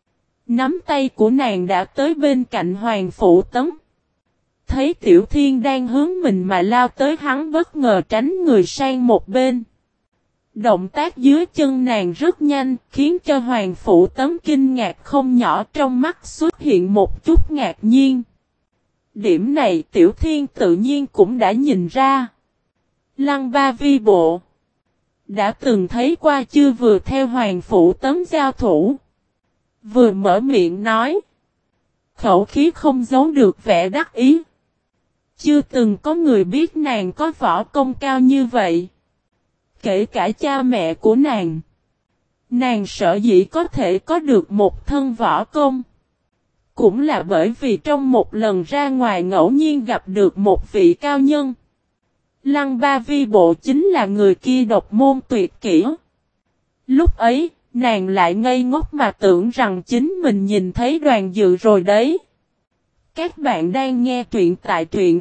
Nắm tay của nàng đã tới bên cạnh Hoàng Phủ Tấn. Thấy Tiểu Thiên đang hướng mình mà lao tới, hắn bất ngờ tránh người sang một bên. Động tác dưới chân nàng rất nhanh, khiến cho Hoàng Phủ Tấn kinh ngạc không nhỏ, trong mắt xuất hiện một chút ngạc nhiên. Điểm này Tiểu Thiên tự nhiên cũng đã nhìn ra. Lăng Ba Vi Bộ đã từng thấy qua chưa, vừa theo Hoàng Phủ Tấn giao thủ. Vừa mở miệng nói. Khẩu khí không giấu được vẻ đắc ý. Chưa từng có người biết nàng có võ công cao như vậy. Kể cả cha mẹ của nàng. Nàng sợ dĩ có thể có được một thân võ công. Cũng là bởi vì trong một lần ra ngoài ngẫu nhiên gặp được một vị cao nhân. Lăng Ba Vi Bộ chính là người kia độc môn tuyệt kỹ. Lúc ấy, nàng lại ngây ngốc mà tưởng rằng chính mình nhìn thấy Đoàn Dự rồi đấy. Các bạn đang nghe truyện tại truyện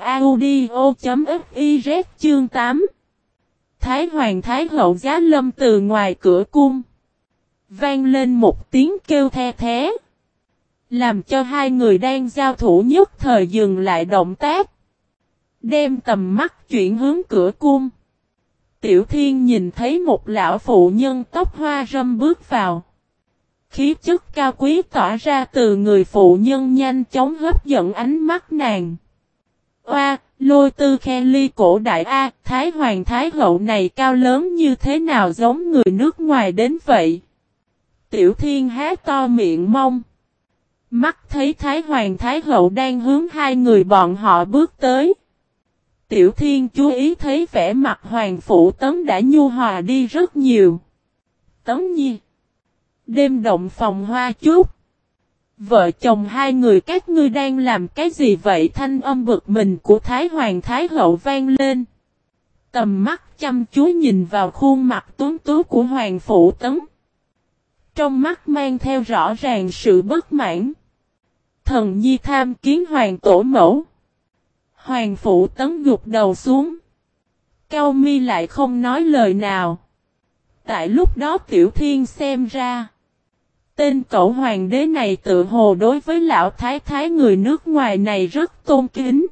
audio.fiz chương tám. Thái Hoàng Thái Hậu giá lâm từ ngoài cửa cung. Vang lên một tiếng kêu the thé. Làm cho hai người đang giao thủ nhất thời dừng lại động tác. Đem tầm mắt chuyển hướng cửa cung. Tiểu Thiên nhìn thấy một lão phụ nhân tóc hoa râm bước vào. Khí chất cao quý tỏa ra từ người phụ nhân nhanh chóng hấp dẫn ánh mắt nàng. Oa, Lôi Tư khe ly cổ đại A, Thái Hoàng Thái Hậu này cao lớn như thế nào giống người nước ngoài đến vậy? Tiểu Thiên há to miệng mong. Mắt thấy Thái Hoàng Thái Hậu đang hướng hai người bọn họ bước tới. Tiểu Thiên chú ý thấy vẻ mặt Hoàng Phủ Tấn đã nhu hòa đi rất nhiều. Tấn Nhi. Đêm động phòng hoa chút. Vợ chồng hai người các ngươi đang làm cái gì vậy? Thanh âm bực mình của Thái Hoàng Thái Hậu vang lên. Tầm mắt chăm chú nhìn vào khuôn mặt tuấn tú của Hoàng Phủ Tấn. Trong mắt mang theo rõ ràng sự bất mãn. Thần nhi tham kiến Hoàng tổ mẫu. Hoàng Phủ Tấn gục đầu xuống. Cau mi lại không nói lời nào. Tại lúc đó Tiểu Thiên xem ra. Tên cậu hoàng đế này tự hồ đối với lão thái thái người nước ngoài này rất tôn kính.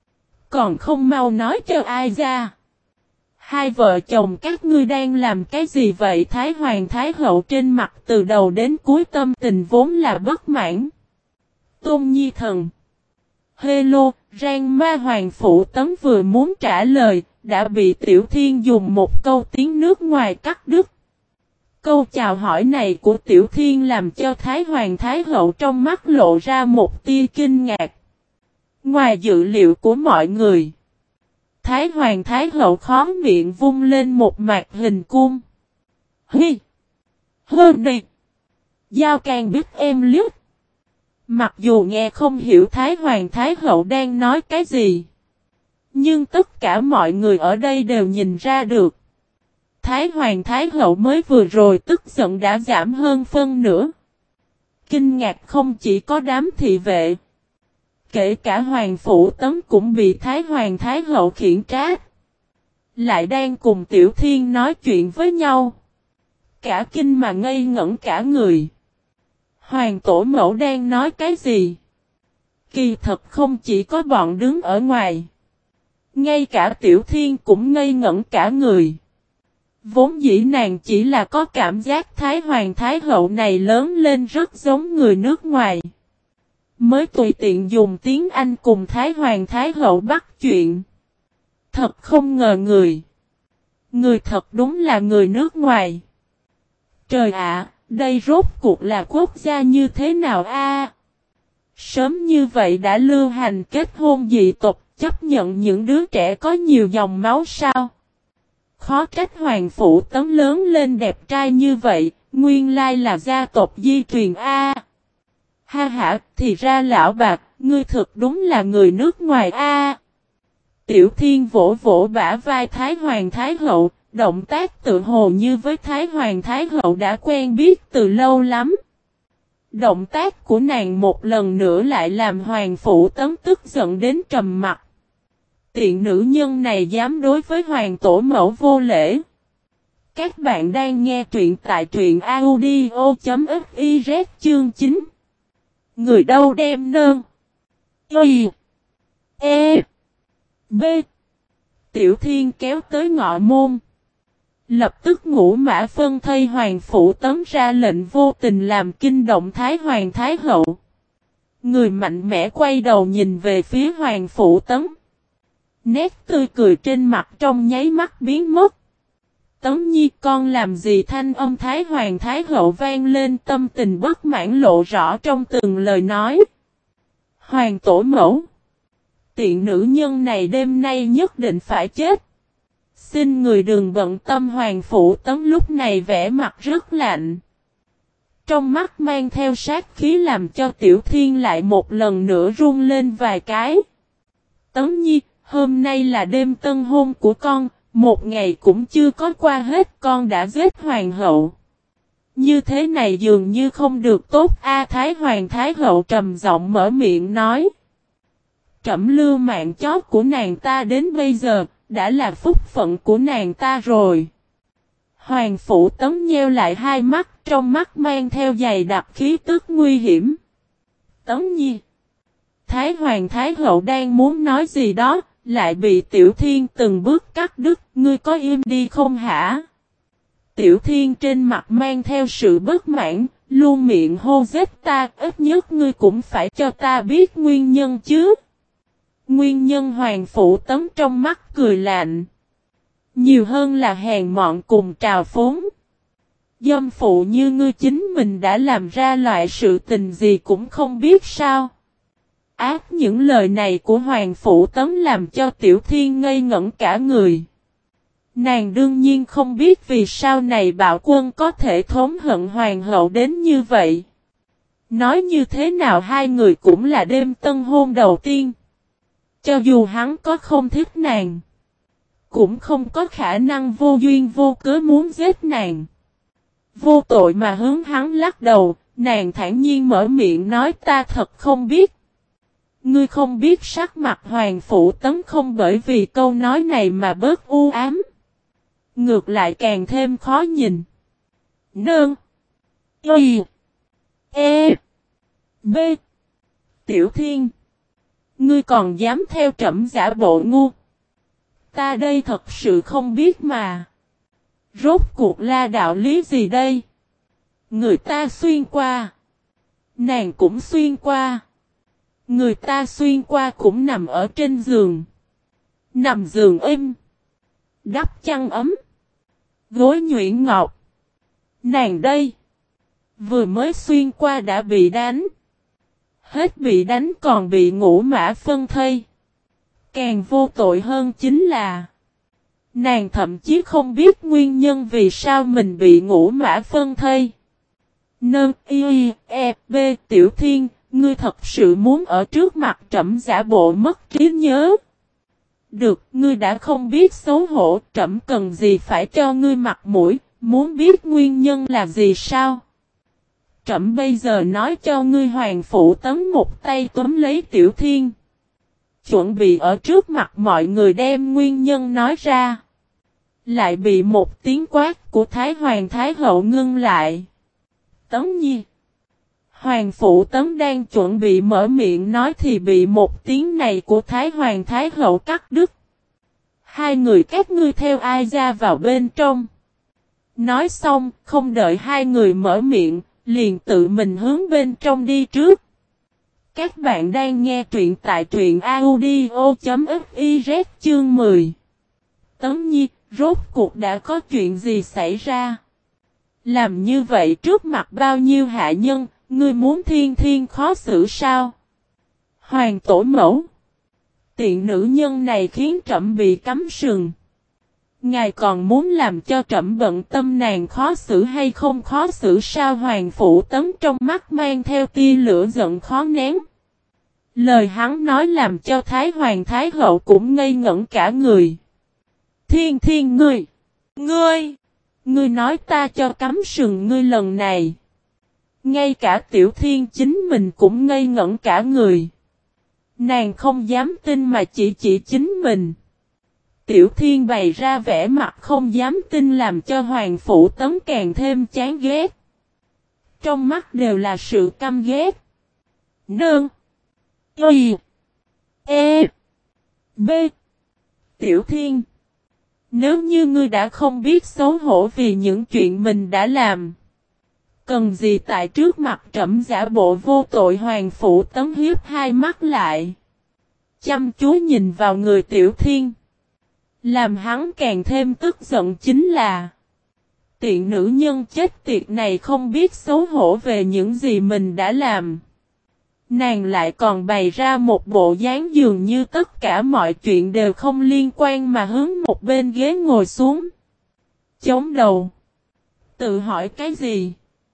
Còn không mau nói cho ai ra. Hai vợ chồng các ngươi đang làm cái gì vậy? Thái Hoàng Thái Hậu trên mặt từ đầu đến cuối tâm tình vốn là bất mãn. Tôn Nhi thần. Hello, Rang Ma Hoàng Phủ Tấn vừa muốn trả lời, đã bị Tiểu Thiên dùng một câu tiếng nước ngoài cắt đứt. Câu chào hỏi này của Tiểu Thiên làm cho Thái Hoàng Thái Hậu trong mắt lộ ra một tia kinh ngạc. Ngoài dự liệu của mọi người, Thái Hoàng Thái Hậu khó miệng vung lên một mạc hình cung. Hi! Hơn đi! Giao càng biết em liếc. Mặc dù nghe không hiểu Thái Hoàng Thái Hậu đang nói cái gì, nhưng tất cả mọi người ở đây đều nhìn ra được. Thái Hoàng Thái Hậu mới vừa rồi tức giận đã giảm hơn phân nửa. Kinh ngạc không chỉ có đám thị vệ. Kể cả Hoàng Phủ Tấn cũng bị Thái Hoàng Thái Hậu khiển trách. Lại đang cùng Tiểu Thiên nói chuyện với nhau. Cả kinh mà ngây ngẩn cả người. Hoàng tổ mẫu đang nói cái gì? Kỳ thật không chỉ có bọn đứng ở ngoài. Ngay cả Tiểu Thiên cũng ngây ngẩn cả người. Vốn dĩ nàng chỉ là có cảm giác Thái Hoàng Thái Hậu này lớn lên rất giống người nước ngoài. Mới tùy tiện dùng tiếng Anh cùng Thái Hoàng Thái Hậu bắt chuyện. Thật không ngờ người. Người thật đúng là người nước ngoài. Trời ạ, đây rốt cuộc là quốc gia như thế nào a? Sớm như vậy đã lưu hành kết hôn dị tộc, chấp nhận những đứa trẻ có nhiều dòng máu sao? Khó trách Hoàng Phủ Tấn lớn lên đẹp trai như vậy, nguyên lai là gia tộc di truyền a. Ha ha, thì ra lão bạc, ngươi thực đúng là người nước ngoài a. Tiểu Thiên vỗ vỗ bả vai Thái Hoàng Thái Hậu, động tác tự hồ như với Thái Hoàng Thái Hậu đã quen biết từ lâu lắm. Động tác của nàng một lần nữa lại làm Hoàng Phủ Tấn tức giận đến trầm mặt. Tiện nữ nhân này dám đối với Hoàng tổ mẫu vô lễ. Các bạn đang nghe truyện tại truyện audio.fiz chương chín. Người đâu đem nơn. Y. E. B. Tiểu Thiên kéo tới ngọ môn. Lập tức ngũ mã phân thây Hoàng Phủ Tấn ra lệnh vô tình làm kinh động Thái Hoàng Thái Hậu. Người mạnh mẽ quay đầu nhìn về phía Hoàng Phủ Tấn. Nét tươi cười trên mặt trong nháy mắt biến mất. Tấn Nhi con làm gì? Thanh âm Thái Hoàng Thái Hậu vang lên, tâm tình bất mãn lộ rõ trong từng lời nói. Hoàng tổ mẫu. Tiện nữ nhân này đêm nay nhất định phải chết. Xin người đừng bận tâm. Hoàng Phủ Tấn lúc này vẻ mặt rất lạnh. Trong mắt mang theo sát khí làm cho Tiểu Thiên lại một lần nữa run lên vài cái. Tấn Nhi, hôm nay là đêm tân hôn của con, một ngày cũng chưa có qua hết con đã giết hoàng hậu. Như thế này dường như không được tốt a. Thái Hoàng Thái Hậu trầm giọng mở miệng nói. Trẫm lưu mạng chó của nàng ta đến bây giờ, đã là phúc phận của nàng ta rồi. Hoàng Phủ Tấn nheo lại hai mắt, trong mắt mang theo dày đặc khí tức nguy hiểm. Tấn Nhi. Thái Hoàng Thái Hậu đang muốn nói gì đó, lại bị Tiểu Thiên từng bước cắt đứt. Ngươi có im đi không hả? Tiểu Thiên trên mặt mang theo sự bất mãn, luôn miệng hô giết ta, ít nhất ngươi cũng phải cho ta biết nguyên nhân chứ. Nguyên nhân? Hoàng Phủ Tấn trong mắt cười lạnh. Nhiều hơn là hèn mọn cùng trào phúng. Dâm phụ như ngươi chính mình đã làm ra loại sự tình gì cũng không biết sao. Ác những lời này của Hoàng Phủ Tấn làm cho Tiểu Thiên ngây ngẩn cả người. Nàng đương nhiên không biết vì sao này Bạo Quân có thể thống hận Hoàng hậu đến như vậy. Nói như thế nào hai người cũng là đêm tân hôn đầu tiên. Cho dù hắn có không thích nàng, cũng không có khả năng vô duyên vô cớ muốn giết nàng. Vô tội mà hướng hắn lắc đầu, nàng thản nhiên mở miệng nói ta thật không biết. Ngươi không biết sắc mặt Hoàng Phủ Tấn không bởi vì câu nói này mà bớt u ám. Ngược lại càng thêm khó nhìn. Nương. Y. E. B. Tiểu Thiên. Ngươi còn dám theo trẫm giả bộ ngu. Ta đây thật sự không biết mà. Rốt cuộc la đạo lý gì đây? Người ta xuyên qua. Nàng cũng xuyên qua. Người ta xuyên qua cũng nằm ở trên giường. Nằm giường êm. Đắp chăn ấm. Gối nhuyễn ngọc. Nàng đây. Vừa mới xuyên qua đã bị đánh. Hết bị đánh còn bị ngũ mã phân thây. Càng vô tội hơn chính là nàng thậm chí không biết nguyên nhân vì sao mình bị ngũ mã phân thây. Nâng y e b Tiểu Thiên, ngươi thật sự muốn ở trước mặt trẫm giả bộ mất trí nhớ. Được, ngươi đã không biết xấu hổ, trẫm cần gì phải cho ngươi mặt mũi, muốn biết nguyên nhân là gì sao? Trẫm bây giờ nói cho ngươi Hoàng Phủ Tấn một tay túm lấy Tiểu Thiên. Chuẩn bị ở trước mặt mọi người đem nguyên nhân nói ra. Lại bị một tiếng quát của Thái Hoàng Thái Hậu ngưng lại. Tấn Nhi. Hoàng Phủ Tấn đang chuẩn bị mở miệng nói thì bị một tiếng này của Thái Hoàng Thái Hậu cắt đứt. Hai người các ngươi theo ai ra vào bên trong. Nói xong, không đợi hai người mở miệng, liền tự mình hướng bên trong đi trước. Các bạn đang nghe truyện tại truyện audio.fiz chương mười. Tấn Nhi, rốt cuộc đã có chuyện gì xảy ra? Làm như vậy trước mặt bao nhiêu hạ nhân, ngươi muốn thiên thiên khó xử sao? Hoàng tổ mẫu. Tiện nữ nhân này khiến trẫm bị cắm sừng. Ngài còn muốn làm cho trẫm bận tâm nàng khó xử hay không khó xử sao? Hoàng Phủ Tấn trong mắt mang theo tia lửa giận khó nén. Lời hắn nói làm cho Thái Hoàng Thái Hậu cũng ngây ngẩn cả người. Thiên thiên ngươi! Ngươi! Ngươi nói ta cho cắm sừng ngươi lần này. Ngay cả Tiểu Thiên chính mình cũng ngây ngẩn cả người. Nàng không dám tin mà chỉ chỉ chính mình. Tiểu Thiên bày ra vẻ mặt không dám tin làm cho Hoàng Phủ Tấn càng thêm chán ghét. Trong mắt đều là sự căm ghét. Nương. Y. E. B. Tiểu Thiên. Nếu như ngươi đã không biết xấu hổ vì những chuyện mình đã làm. Cần gì tại trước mặt trẫm giả bộ vô tội? Hoàng Phủ Tấn hiếp hai mắt lại. Chăm chú nhìn vào người Tiểu Thiên. Làm hắn càng thêm tức giận chính là tiện nữ nhân chết tiệt này không biết xấu hổ về những gì mình đã làm. Nàng lại còn bày ra một bộ dáng dường như tất cả mọi chuyện đều không liên quan mà hướng một bên ghế ngồi xuống. Chống đầu. Tự hỏi cái gì?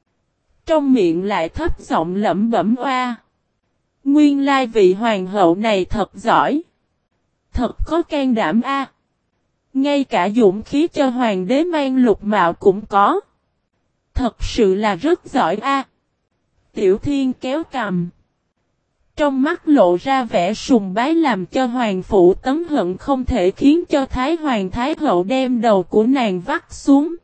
Trong miệng lại thấp giọng lẩm bẩm oa. Nguyên lai vị hoàng hậu này thật giỏi. Thật có can đảm a. Ngay cả dũng khí cho hoàng đế mang lục mạo cũng có. Thật sự là rất giỏi a. Tiểu Thiên kéo cằm. Trong mắt lộ ra vẻ sùng bái làm cho Hoàng Phủ Tấn hận không thể khiến cho Thái Hoàng Thái Hậu đem đầu của nàng vắt xuống.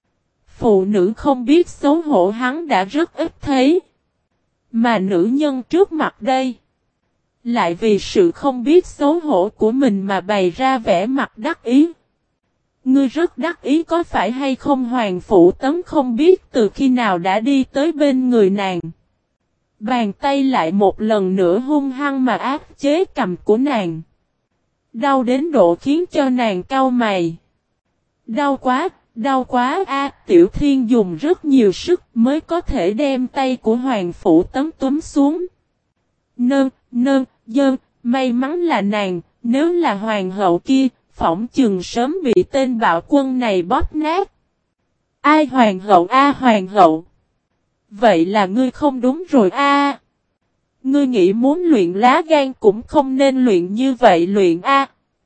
Phụ nữ không biết xấu hổ hắn đã rất ít thấy. Mà nữ nhân trước mặt đây. Lại vì sự không biết xấu hổ của mình mà bày ra vẻ mặt đắc ý. Ngươi rất đắc ý có phải hay không? Hoàng Phủ Tấn không biết từ khi nào đã đi tới bên người nàng. Bàn tay lại một lần nữa hung hăng mà áp chế cầm của nàng. Đau đến độ khiến cho nàng cau mày. Đau quá, đau quá a, Tiểu Thiên dùng rất nhiều sức mới có thể đem tay của Hoàng Phủ Tấn túm xuống. Nơn, nơn, dơn, may mắn là nàng, nếu là hoàng hậu kia, phỏng chừng sớm bị tên bạo quân này bóp nát. Ai hoàng hậu a hoàng hậu? Vậy là ngươi không đúng rồi a. Ngươi nghĩ muốn luyện lá gan cũng không nên luyện như vậy luyện a.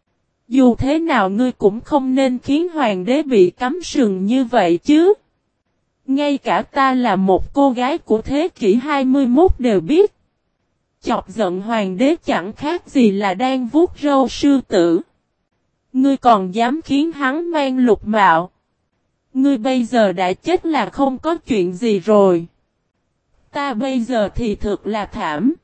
Dù thế nào ngươi cũng không nên khiến hoàng đế bị cắm sừng như vậy chứ. Ngay cả ta là một cô gái của thế kỷ hai mươi mốt đều biết. Chọc giận hoàng đế chẳng khác gì là đang vuốt râu sư tử. Ngươi còn dám khiến hắn mang lục mạo. Ngươi bây giờ đã chết là không có chuyện gì rồi. Ta bây giờ thì thực là thảm.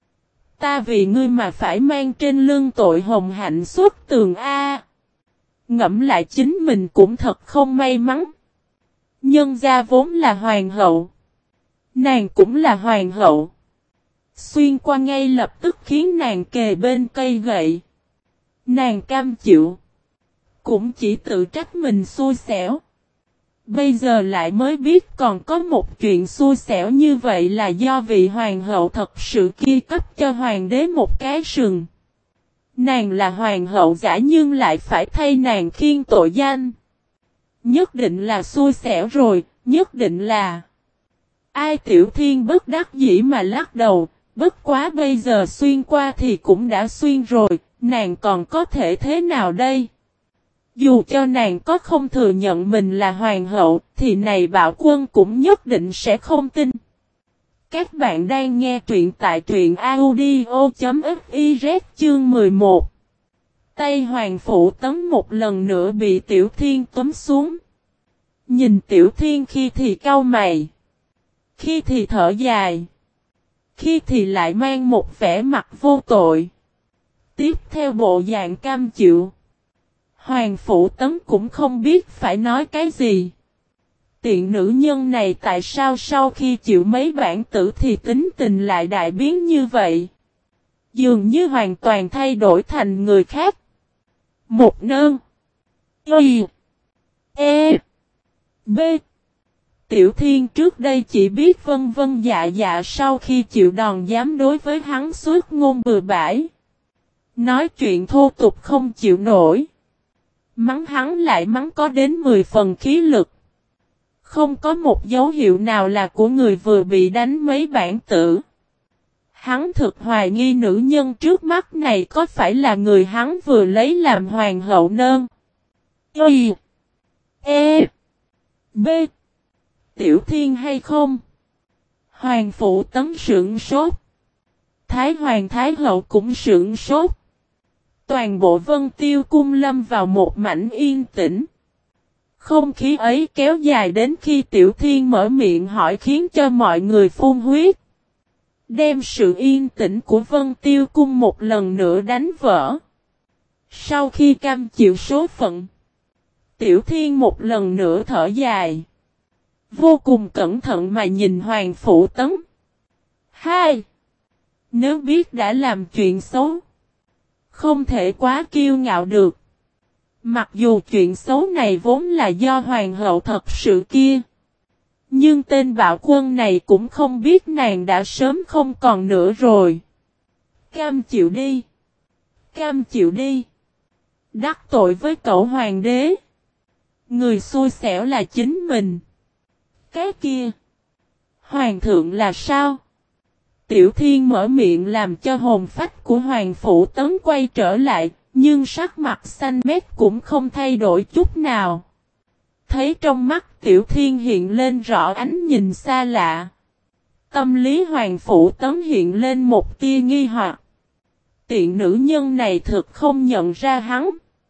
Ta vì ngươi mà phải mang trên lưng tội hồng hạnh xuất tường A. Ngẫm lại chính mình cũng thật không may mắn. Nhân gia vốn là hoàng hậu. Nàng cũng là hoàng hậu. Xuyên qua ngay lập tức khiến nàng kề bên cây gậy. Nàng cam chịu. Cũng chỉ tự trách mình xui xẻo. Bây giờ lại mới biết còn có một chuyện xui xẻo như vậy là do vị hoàng hậu thật sự kia cấp cho hoàng đế một cái sừng. Nàng là hoàng hậu giả nhưng lại phải thay nàng khiêng tội danh. Nhất định là xui xẻo rồi, nhất định là. Ai Tiểu Thiên bất đắc dĩ mà lắc đầu, bất quá bây giờ xuyên qua thì cũng đã xuyên rồi, nàng còn có thể thế nào đây? Dù cho nàng có không thừa nhận mình là hoàng hậu, thì này bạo quân cũng nhất định sẽ không tin. Các bạn đang nghe truyện tại truyện audio.fiz chương mười một. Tay Hoàng Phủ Tấn một lần nữa bị Tiểu Thiên túm xuống. Nhìn Tiểu Thiên khi thì cau mày, khi thì thở dài, khi thì lại mang một vẻ mặt vô tội. Tiếp theo bộ dạng cam chịu. Hoàng Phủ Tấn cũng không biết phải nói cái gì. Tiện nữ nhân này tại sao sau khi chịu mấy bản tử thì tính tình lại đại biến như vậy? Dường như hoàn toàn thay đổi thành người khác. Một nơn. Y. E. B. Tiểu Thiên trước đây chỉ biết vân vân dạ dạ sau khi chịu đòn dám đối với hắn suốt ngôn bừa bãi. Nói chuyện thô tục không chịu nổi. Mắng hắn lại mắng có đến mười phần khí lực. Không có một dấu hiệu nào là của người vừa bị đánh mấy bản tử. Hắn thực hoài nghi nữ nhân trước mắt này có phải là người hắn vừa lấy làm hoàng hậu nơn. Y. E. B. Tiểu Thiên hay không? Hoàng Phủ Tấn sững sốt. Thái Hoàng Thái Hậu cũng sững sốt. Toàn bộ Vân Tiêu Cung lâm vào một mảnh yên tĩnh. Không khí ấy kéo dài đến khi Tiểu Thiên mở miệng hỏi khiến cho mọi người phun huyết. Đem sự yên tĩnh của Vân Tiêu Cung một lần nữa đánh vỡ. Sau khi cam chịu số phận, Tiểu Thiên một lần nữa thở dài. Vô cùng cẩn thận mà nhìn Hoàng Phủ Tấn. Hai. Nếu biết đã làm chuyện xấu, không thể quá kiêu ngạo được. Mặc dù chuyện xấu này vốn là do hoàng hậu thật sự kia. Nhưng tên bạo quân này cũng không biết nàng đã sớm không còn nữa rồi. Cam chịu đi. Cam chịu đi. Đắc tội với cậu hoàng đế. Người xui xẻo là chính mình. Cái kia. Hoàng thượng là sao? Tiểu Thiên mở miệng làm cho hồn phách của Hoàng Phủ Tấn quay trở lại, nhưng sắc mặt xanh mét cũng không thay đổi chút nào. Thấy trong mắt Tiểu Thiên hiện lên rõ ánh nhìn xa lạ. Tâm lý Hoàng Phủ Tấn hiện lên một tia nghi hoặc. Tiện nữ nhân này thực không nhận ra hắn.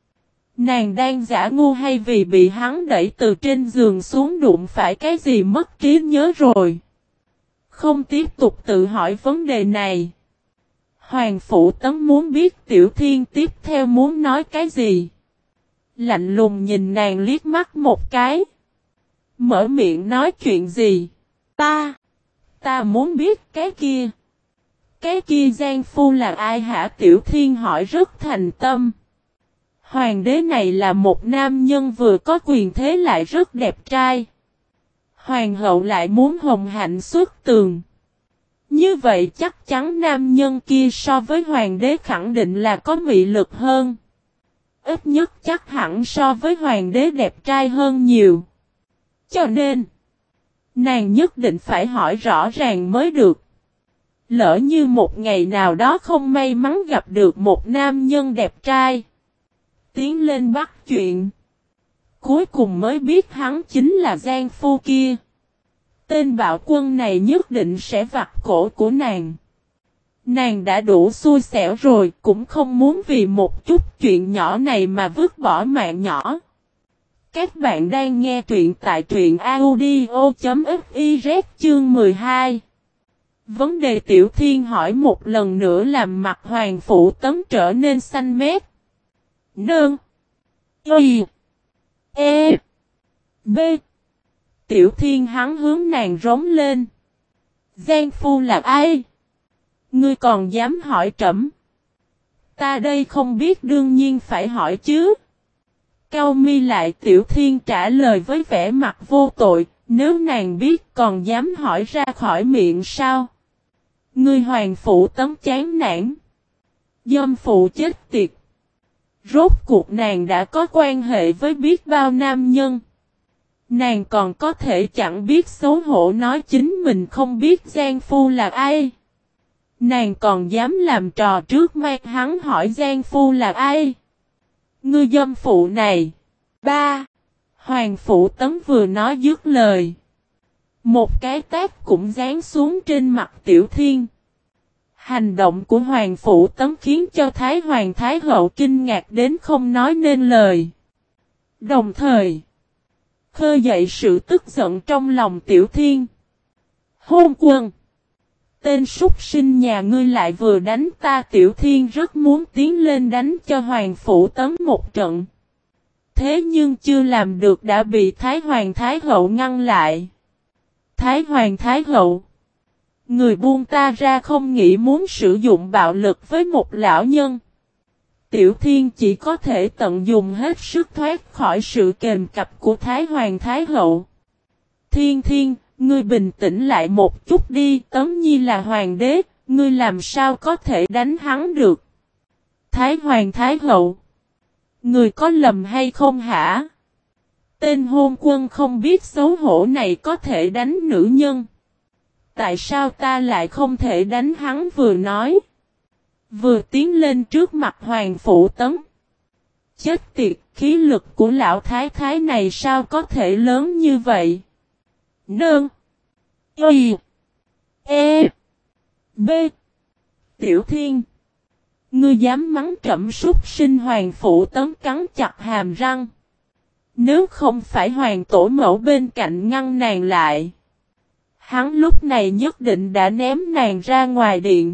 Nàng đang giả ngu hay vì bị hắn đẩy từ trên giường xuống đụng phải cái gì mất trí nhớ rồi. Không tiếp tục tự hỏi vấn đề này. Hoàng Phủ Tấn muốn biết Tiểu Thiên tiếp theo muốn nói cái gì. Lạnh lùng nhìn nàng liếc mắt một cái. Mở miệng nói chuyện gì? Ta. Ta muốn biết cái kia. Cái kia Giang Phu là ai hả? Tiểu Thiên hỏi rất thành tâm. Hoàng đế này là một nam nhân vừa có quyền thế lại rất đẹp trai. Hoàng hậu lại muốn hồng hạnh xuất tường. Như vậy chắc chắn nam nhân kia so với hoàng đế khẳng định là có mị lực hơn. Ít nhất chắc hẳn so với hoàng đế đẹp trai hơn nhiều. Cho nên, nàng nhất định phải hỏi rõ ràng mới được. Lỡ như một ngày nào đó không may mắn gặp được một nam nhân đẹp trai. Tiến lên bắt chuyện. Cuối cùng mới biết hắn chính là Giang Phu kia. Tên bạo quân này nhất định sẽ vặt cổ của nàng. Nàng đã đủ xui xẻo rồi, cũng không muốn vì một chút chuyện nhỏ này mà vứt bỏ mạng nhỏ. Các bạn đang nghe truyện tại truyện audio chấm fiz chương mười hai. Vấn đề Tiểu Thiên hỏi một lần nữa làm mặt Hoàng Phủ Tấn trở nên xanh mét. Nương. Y. E. B. Tiểu Thiên hắn hướng nàng rống lên. Giang Phu là ai? Ngươi còn dám hỏi trẫm? Ta đây không biết đương nhiên phải hỏi chứ. Cau mi lại Tiểu Thiên trả lời với vẻ mặt vô tội. Nếu nàng biết còn dám hỏi ra khỏi miệng sao? Ngươi Hoàng Phủ Tấn chán nản. Dâm phụ chết tiệt. Rốt cuộc nàng đã có quan hệ với biết bao nam nhân. Nàng còn có thể chẳng biết xấu hổ nói chính mình không biết Giang Phu là ai. Nàng còn dám làm trò trước mặt hắn hỏi Giang Phu là ai. Ngươi dâm phụ này. Ba. Hoàng Phủ Tấn vừa nói dứt lời. Một cái tát cũng giáng xuống trên mặt Tiểu Thiên. Hành động của Hoàng Phủ Tấn khiến cho Thái Hoàng Thái Hậu kinh ngạc đến không nói nên lời. Đồng thời, khơi dậy sự tức giận trong lòng Tiểu Thiên. Hôn quân! Tên súc sinh nhà ngươi lại vừa đánh ta. Tiểu Thiên rất muốn tiến lên đánh cho Hoàng Phủ Tấn một trận. Thế nhưng chưa làm được đã bị Thái Hoàng Thái Hậu ngăn lại. Thái Hoàng Thái Hậu! Người buông ta ra, không nghĩ muốn sử dụng bạo lực với một lão nhân. Tiểu Thiên chỉ có thể tận dụng hết sức thoát khỏi sự kềm cặp của Thái Hoàng Thái Hậu. Thiên Thiên, ngươi bình tĩnh lại một chút đi, Tấn Nhi là hoàng đế, ngươi làm sao có thể đánh hắn được? Thái Hoàng Thái Hậu, ngươi có lầm hay không hả? Tên hôn quân không biết xấu hổ này có thể đánh nữ nhân. Tại sao ta lại không thể đánh hắn? Vừa nói, vừa tiến lên trước mặt Hoàng Phủ Tấn. Chết tiệt, khí lực của lão thái thái này sao có thể lớn như vậy? Nương. Y. E. B. Tiểu Thiên. Ngươi dám mắng trẫm súc sinh? Hoàng Phủ Tấn cắn chặt hàm răng. Nếu không phải Hoàng Tổ Mẫu bên cạnh ngăn nàng lại, hắn lúc này nhất định đã ném nàng ra ngoài điện.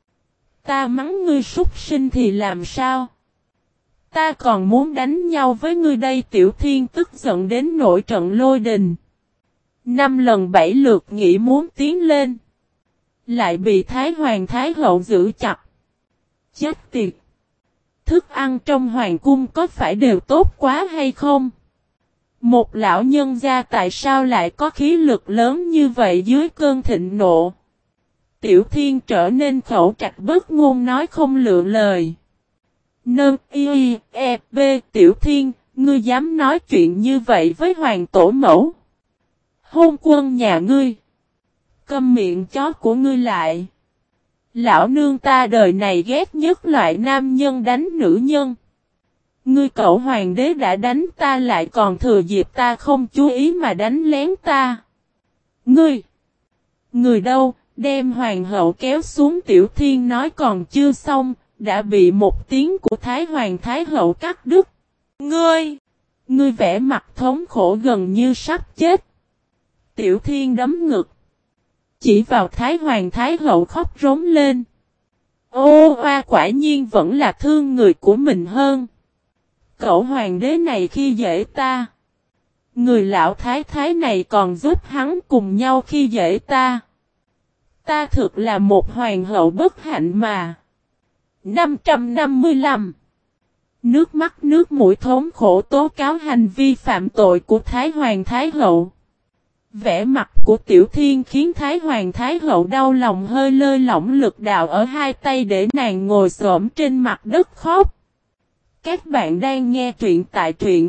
Ta mắng ngươi súc sinh thì làm sao? Ta còn muốn đánh nhau với ngươi đây. Tiểu Thiên tức giận đến nổi trận lôi đình. Năm lần bảy lượt nghĩ muốn tiến lên, lại bị Thái Hoàng Thái Hậu giữ chặt. Chết tiệt! Thức ăn trong hoàng cung có phải đều tốt quá hay không? Một lão nhân gia tại sao lại có khí lực lớn như vậy dưới cơn thịnh nộ? Tiểu Thiên trở nên khẩu trạch bất ngôn, nói không lựa lời. Nâng y e b. Tiểu Thiên, ngươi dám nói chuyện như vậy với Hoàng Tổ Mẫu? Hôn quân nhà ngươi! Câm miệng chó của ngươi lại! Lão nương ta đời này ghét nhất loại nam nhân đánh nữ nhân. Ngươi cậu hoàng đế đã đánh ta lại còn thừa dịp ta không chú ý mà đánh lén ta. Ngươi! Người đâu? Đem hoàng hậu kéo xuống. Tiểu Thiên nói còn chưa xong, đã bị một tiếng của Thái Hoàng Thái Hậu cắt đứt. Ngươi! Ngươi vẻ mặt thống khổ gần như sắp chết. Tiểu Thiên đấm ngực, chỉ vào Thái Hoàng Thái Hậu khóc rống lên. Ô oa, quả nhiên vẫn là thương người của mình hơn. Cậu hoàng đế này khi dễ ta. Người lão thái thái này còn giúp hắn cùng nhau khi dễ ta. Ta thực là một hoàng hậu bất hạnh mà. năm trăm năm mươi lăm Nước mắt nước mũi thống khổ tố cáo hành vi phạm tội của Thái Hoàng Thái Hậu. Vẻ mặt của Tiểu Thiên khiến Thái Hoàng Thái Hậu đau lòng hơi lơi lỏng lực đạo ở hai tay để nàng ngồi xổm trên mặt đất khóc. Các bạn đang nghe truyện tại truyện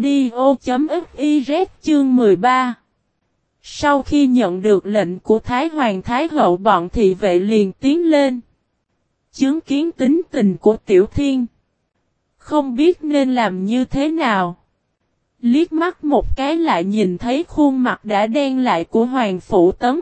audio.fiz chương mười ba. Sau khi nhận được lệnh của Thái Hoàng Thái Hậu, bọn thị vệ liền tiến lên. Chứng kiến tính tình của Tiểu Thiên, không biết nên làm như thế nào. Liếc mắt một cái lại nhìn thấy khuôn mặt đã đen lại của Hoàng Phủ Tấn.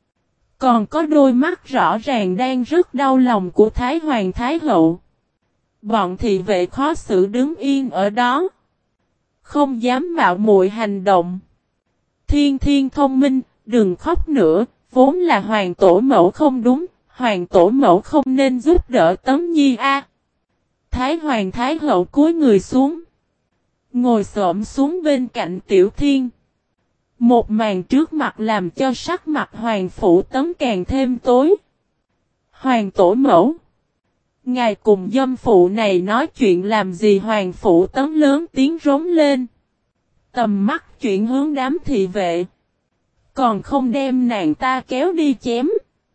Còn có đôi mắt rõ ràng đang rất đau lòng của Thái Hoàng Thái Hậu. Bọn thị vệ khó xử đứng yên ở đó, không dám mạo muội hành động. Thiên Thiên thông minh, đừng khóc nữa, vốn là Hoàng Tổ Mẫu không đúng, Hoàng Tổ Mẫu không nên giúp đỡ Tấn Nhi a. Thái Hoàng Thái Hậu cúi người xuống, ngồi xổm xuống bên cạnh Tiểu Thiên. Một màn trước mặt làm cho sắc mặt Hoàng Phủ Tấn càng thêm tối. Hoàng Tổ Mẫu, ngài cùng dâm phụ này nói chuyện làm gì? Hoàng Phủ Tấn lớn tiếng rống lên. Tầm mắt chuyển hướng đám thị vệ. Còn không đem nàng ta kéo đi chém.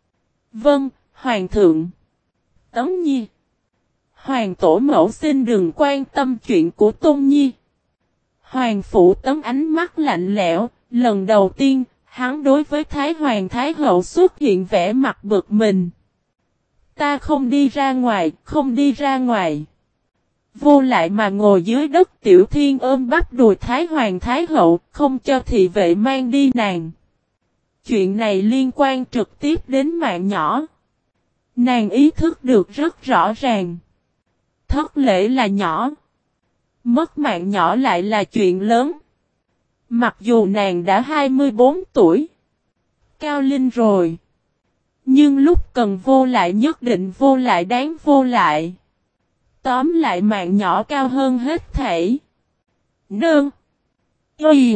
Vâng, Hoàng thượng. Tấn Nhi, Hoàng Tổ Mẫu xin đừng quan tâm chuyện của Tôn Nhi. Hoàng Phủ Tấn ánh mắt lạnh lẽo, lần đầu tiên, hắn đối với Thái Hoàng Thái Hậu xuất hiện vẻ mặt bực mình. Ta không đi ra ngoài, không đi ra ngoài. Vô lại mà ngồi dưới đất. Tiểu Thiên ôm bắp đùi Thái Hoàng Thái Hậu, không cho thị vệ mang đi nàng. Chuyện này liên quan trực tiếp đến mạng nhỏ. Nàng ý thức được rất rõ ràng. Thất lễ là nhỏ, mất mạng nhỏ lại là chuyện lớn. Mặc dù nàng đã hai mươi bốn tuổi, cao linh rồi, nhưng lúc cần vô lại nhất định vô lại đáng vô lại. Tóm lại mạng nhỏ cao hơn hết thảy. Nương Y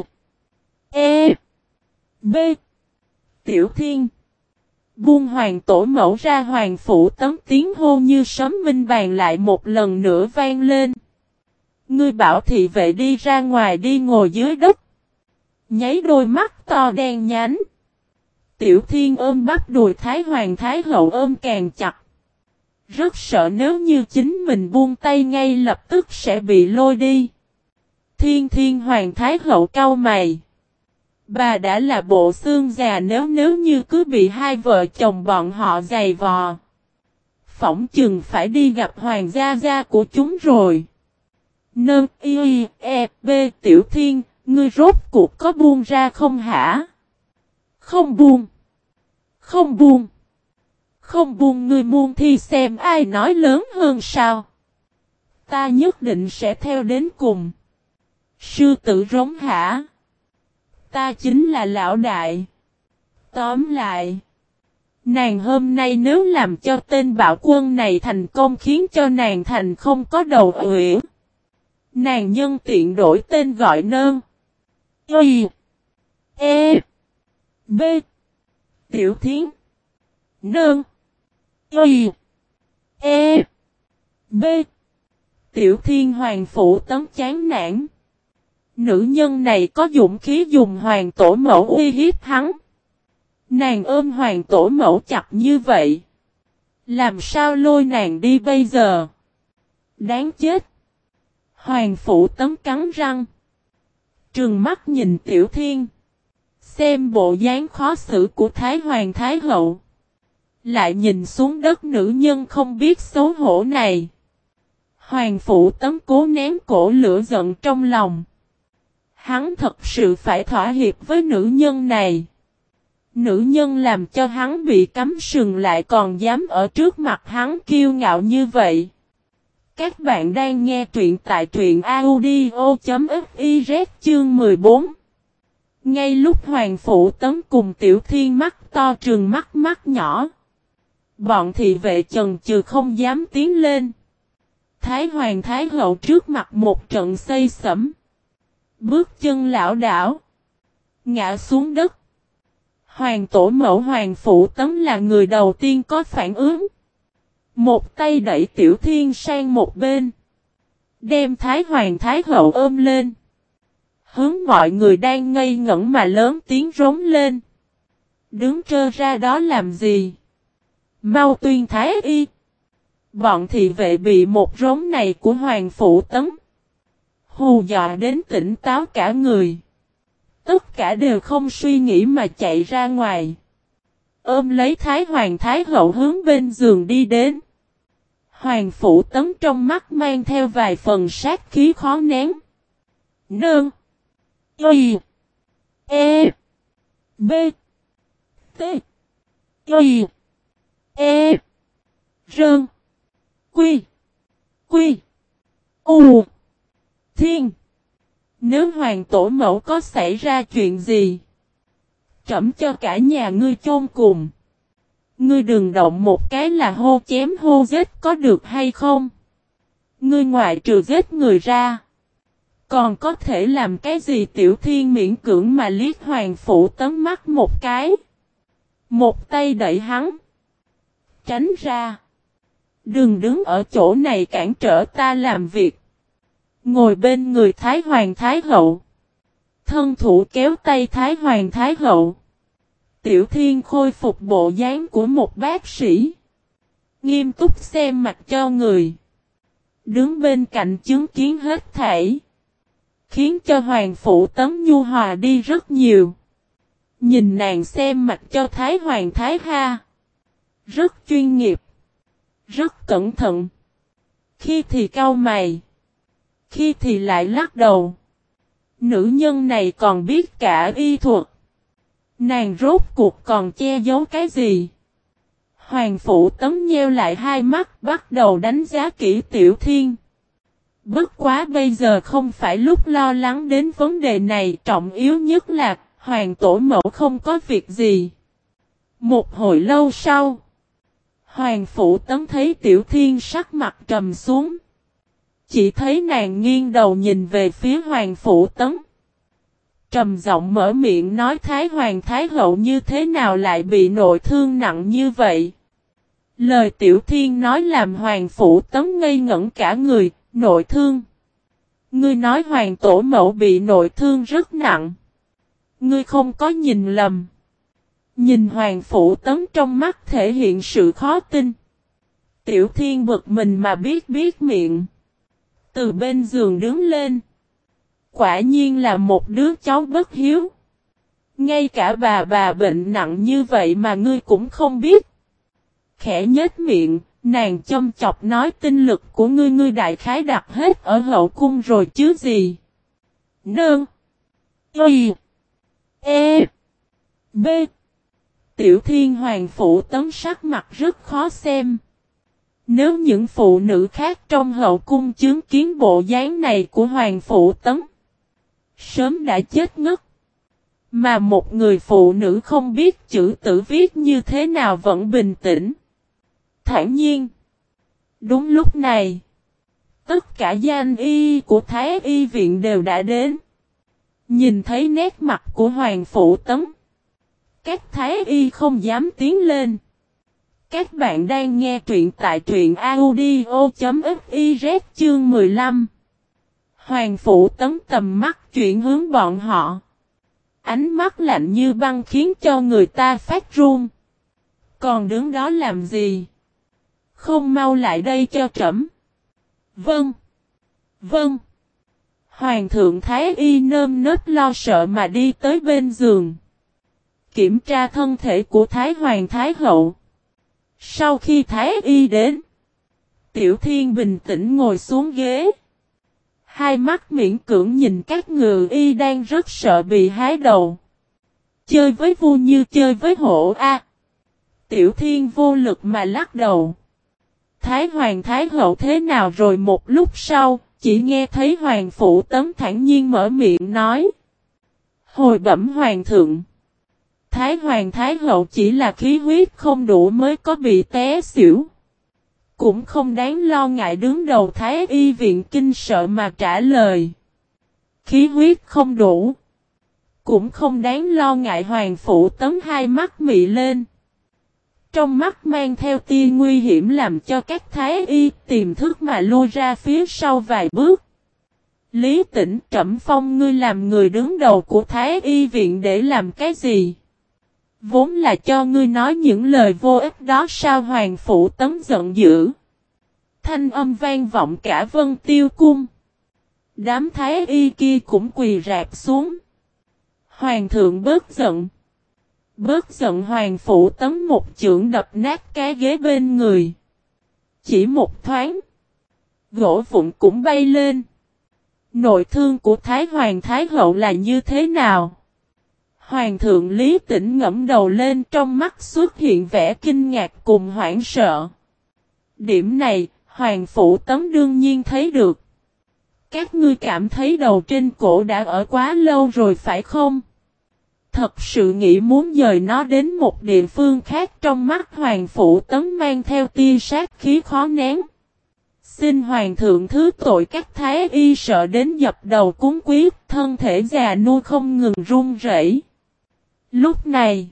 E B. Tiểu Thiên, buông Hoàng Tổ Mẫu ra. Hoàng Phủ Tấn tiếng hô như sấm minh bàn lại một lần nữa vang lên. Ngươi bảo thị vệ đi ra ngoài đi. Ngồi dưới đất, nháy đôi mắt to đen nhánh. Tiểu Thiên ôm bắp đùi Thái Hoàng Thái Hậu ôm càng chặt. Rất sợ nếu như chính mình buông tay ngay lập tức sẽ bị lôi đi. Thiên Thiên Hoàng Thái Hậu cau mày. Bà đã là bộ xương già, nếu nếu như cứ bị hai vợ chồng bọn họ giày vò, phỏng chừng phải đi gặp Hoàng gia gia của chúng rồi. Nâng y e b. Tiểu Thiên, ngươi rốt cuộc có buông ra không hả? Không buông. Không buông. Không buông. Ngươi buông thì xem ai nói lớn hơn sao? Ta nhất định sẽ theo đến cùng. Sư tử rống hả? Ta chính là lão đại. Tóm lại, nàng hôm nay nếu làm cho tên bạo quân này thành công khiến cho nàng thành không có đầu ủi, nàng nhân tiện đổi tên gọi Nơn Y E B. Tiểu Thiên. Nơn Y E B. Tiểu Thiên. Hoàng Phủ Tấn chán nản. Nữ nhân này có dũng khí dùng Hoàng Tổ Mẫu uy hiếp hắn. Nàng ôm Hoàng Tổ Mẫu chặt như vậy, làm sao lôi nàng đi bây giờ? Đáng chết. Hoàng Phủ Tấn cắn răng, trừng mắt nhìn Tiểu Thiên. Xem bộ dáng khó xử của Thái Hoàng Thái Hậu, lại nhìn xuống đất nữ nhân không biết xấu hổ này. Hoàng Phủ Tấn cố nén cổ lửa giận trong lòng. Hắn thật sự phải thỏa hiệp với nữ nhân này. Nữ nhân làm cho hắn bị cắm sừng lại còn dám ở trước mặt hắn kiêu ngạo như vậy. Các bạn đang nghe truyện tại truyện audio.fiz chương mười bốn. Ngay lúc Hoàng Phủ Tấn cùng Tiểu Thiên mắt to trừng mắt mắt nhỏ, bọn thị vệ chần chừ không dám tiến lên. Thái Hoàng Thái Hậu trước mặt một trận xây sẩm, bước chân lảo đảo, ngã xuống đất. Hoàng Tổ Mẫu Hoàng Phủ Tấn là người đầu tiên có phản ứng. Một tay đẩy Tiểu Thiên sang một bên, Đem Thái Hoàng Thái Hậu ôm lên. Hướng mọi người đang ngây ngẩn mà lớn tiếng rống lên. Đứng trơ ra đó làm gì? Mau tuyên Thái Y. Bọn thị vệ bị một rống này của Hoàng Phủ Tấn hù dọa đến tỉnh táo cả người. Tất cả đều không suy nghĩ mà chạy ra ngoài. Ôm lấy Thái Hoàng Thái Hậu hướng bên giường đi đến. Hoàng Phủ Tấn trong mắt mang theo vài phần sát khí khó nén. Nương. Y. E. B. T. Y. E. Rơn. Quy. Quy. U. Thiên. Nếu hoàng tổ mẫu có xảy ra chuyện gì, trẫm cho cả nhà ngươi chôn cùng. Ngươi đừng động một cái là hô chém hô giết có được hay không? Ngươi ngoại trừ giết người ra, còn có thể làm cái gì? Tiểu Thiên miễn cưỡng mà liếc Hoàng Phủ Tấn mắt một cái. Một tay đẩy hắn. Tránh ra. Đừng đứng ở chỗ này cản trở ta làm việc. Ngồi bên người Thái Hoàng Thái Hậu. Thân thủ kéo tay Thái Hoàng Thái Hậu. Tiểu Thiên khôi phục bộ dáng của một bác sĩ. Nghiêm túc xem mặt cho người. Đứng bên cạnh chứng kiến hết thảy. Khiến cho Hoàng Phủ Tấn nhu hòa đi rất nhiều. Nhìn nàng xem mặt cho Thái Hoàng Thái Ha. Rất chuyên nghiệp. Rất cẩn thận. Khi thì cau mày. Khi thì lại lắc đầu. Nữ nhân này còn biết cả y thuật. Nàng rốt cuộc còn che giấu cái gì? Hoàng Phủ Tấn nheo lại hai mắt bắt đầu đánh giá kỹ Tiểu Thiên. Bất quá bây giờ không phải lúc lo lắng đến vấn đề này, trọng yếu nhất là Hoàng Tổ Mẫu không có việc gì. Một hồi lâu sau, Hoàng Phủ Tấn thấy Tiểu Thiên sắc mặt trầm xuống. Chỉ thấy nàng nghiêng đầu nhìn về phía Hoàng Phủ Tấn. Trầm giọng mở miệng nói Thái Hoàng Thái Hậu như thế nào lại bị nội thương nặng như vậy. Lời Tiểu Thiên nói làm Hoàng Phủ Tấn ngây ngẩn cả người, nội thương. Ngươi nói Hoàng Tổ Mẫu bị nội thương rất nặng. Ngươi không có nhìn lầm. Nhìn Hoàng Phủ Tấn trong mắt thể hiện sự khó tin. Tiểu Thiên bực mình mà biết biết miệng. Từ bên giường đứng lên. Quả nhiên là một đứa cháu bất hiếu. Ngay cả bà bà bệnh nặng như vậy mà ngươi cũng không biết. Khẽ nhếch miệng, nàng châm chọc nói tinh lực của ngươi ngươi đại khái đặt hết ở hậu cung rồi chứ gì. Nương. Y. E. B. Tiểu Thiên Hoàng Phủ Tấn sắc mặt rất khó xem. Nếu những phụ nữ khác trong hậu cung chứng kiến bộ dáng này của Hoàng Phủ Tấn, sớm đã chết ngất. Mà một người phụ nữ không biết chữ tử viết như thế nào vẫn bình tĩnh. Thản nhiên. Đúng lúc này, tất cả danh y của Thái Y viện đều đã đến. Nhìn thấy nét mặt của Hoàng Phủ Tấn, các Thái Y không dám tiến lên. Các bạn đang nghe truyện tại truyện audio.fiz chương mười lăm. Hoàng Phủ Tấn tầm mắt chuyển hướng bọn họ. Ánh mắt lạnh như băng khiến cho người ta phát run. Còn đứng đó làm gì? Không mau lại đây cho trẫm. Vâng. Vâng. Hoàng thượng Thái Y nơm nớp lo sợ mà đi tới bên giường. Kiểm tra thân thể của Thái Hoàng Thái Hậu. Sau khi Thái Y đến, Tiểu Thiên bình tĩnh ngồi xuống ghế. Hai mắt miễn cưỡng nhìn các ngự y đang rất sợ bị hái đầu. Chơi với vu như chơi với hổ a. À. Tiểu Thiên vô lực mà lắc đầu. Thái Hoàng Thái Hậu thế nào rồi một lúc sau, chỉ nghe thấy Hoàng Phủ Tấn thản nhiên mở miệng nói. Hồi bẩm Hoàng thượng. Thái Hoàng Thái Hậu chỉ là khí huyết không đủ mới có bị té xỉu. Cũng không đáng lo ngại đứng đầu Thái Y viện kinh sợ mà trả lời. Khí huyết không đủ. Cũng không đáng lo ngại Hoàng Phủ Tấn hai mắt mị lên. trong mắt mang theo tia nguy hiểm làm cho các thái y tiềm thức mà lui ra phía sau vài bước. Lý Tĩnh, Trẫm phong ngươi làm người đứng đầu của thái y viện để làm cái gì? Vốn là cho ngươi nói những lời vô ích đó sao? Hoàng Phủ Tấn giận dữ. Thanh âm vang vọng cả Vân Tiêu Cung. Đám thái y kia cũng quỳ rạp xuống. Hoàng thượng bớt giận. Bớt giận. Hoàng Phủ Tấn một chưởng đập nát cái ghế bên người. Chỉ một thoáng, gỗ vụn cũng bay lên. Nội thương của Thái Hoàng Thái Hậu là như thế nào? Hoàng thượng Lý Tĩnh ngẫm đầu lên, trong mắt xuất hiện vẻ kinh ngạc cùng hoảng sợ. Điểm này, Hoàng Phủ Tấn đương nhiên thấy được. Các ngươi cảm thấy đầu trên cổ đã ở quá lâu rồi phải không? Thật sự nghĩ muốn dời nó đến một địa phương khác. Trong mắt Hoàng Phủ Tấn mang theo tia sát khí khó nén. Xin Hoàng thượng thứ tội. Các thái y sợ đến dập đầu cúng quyết, thân thể già nua không ngừng run rẩy. Lúc này,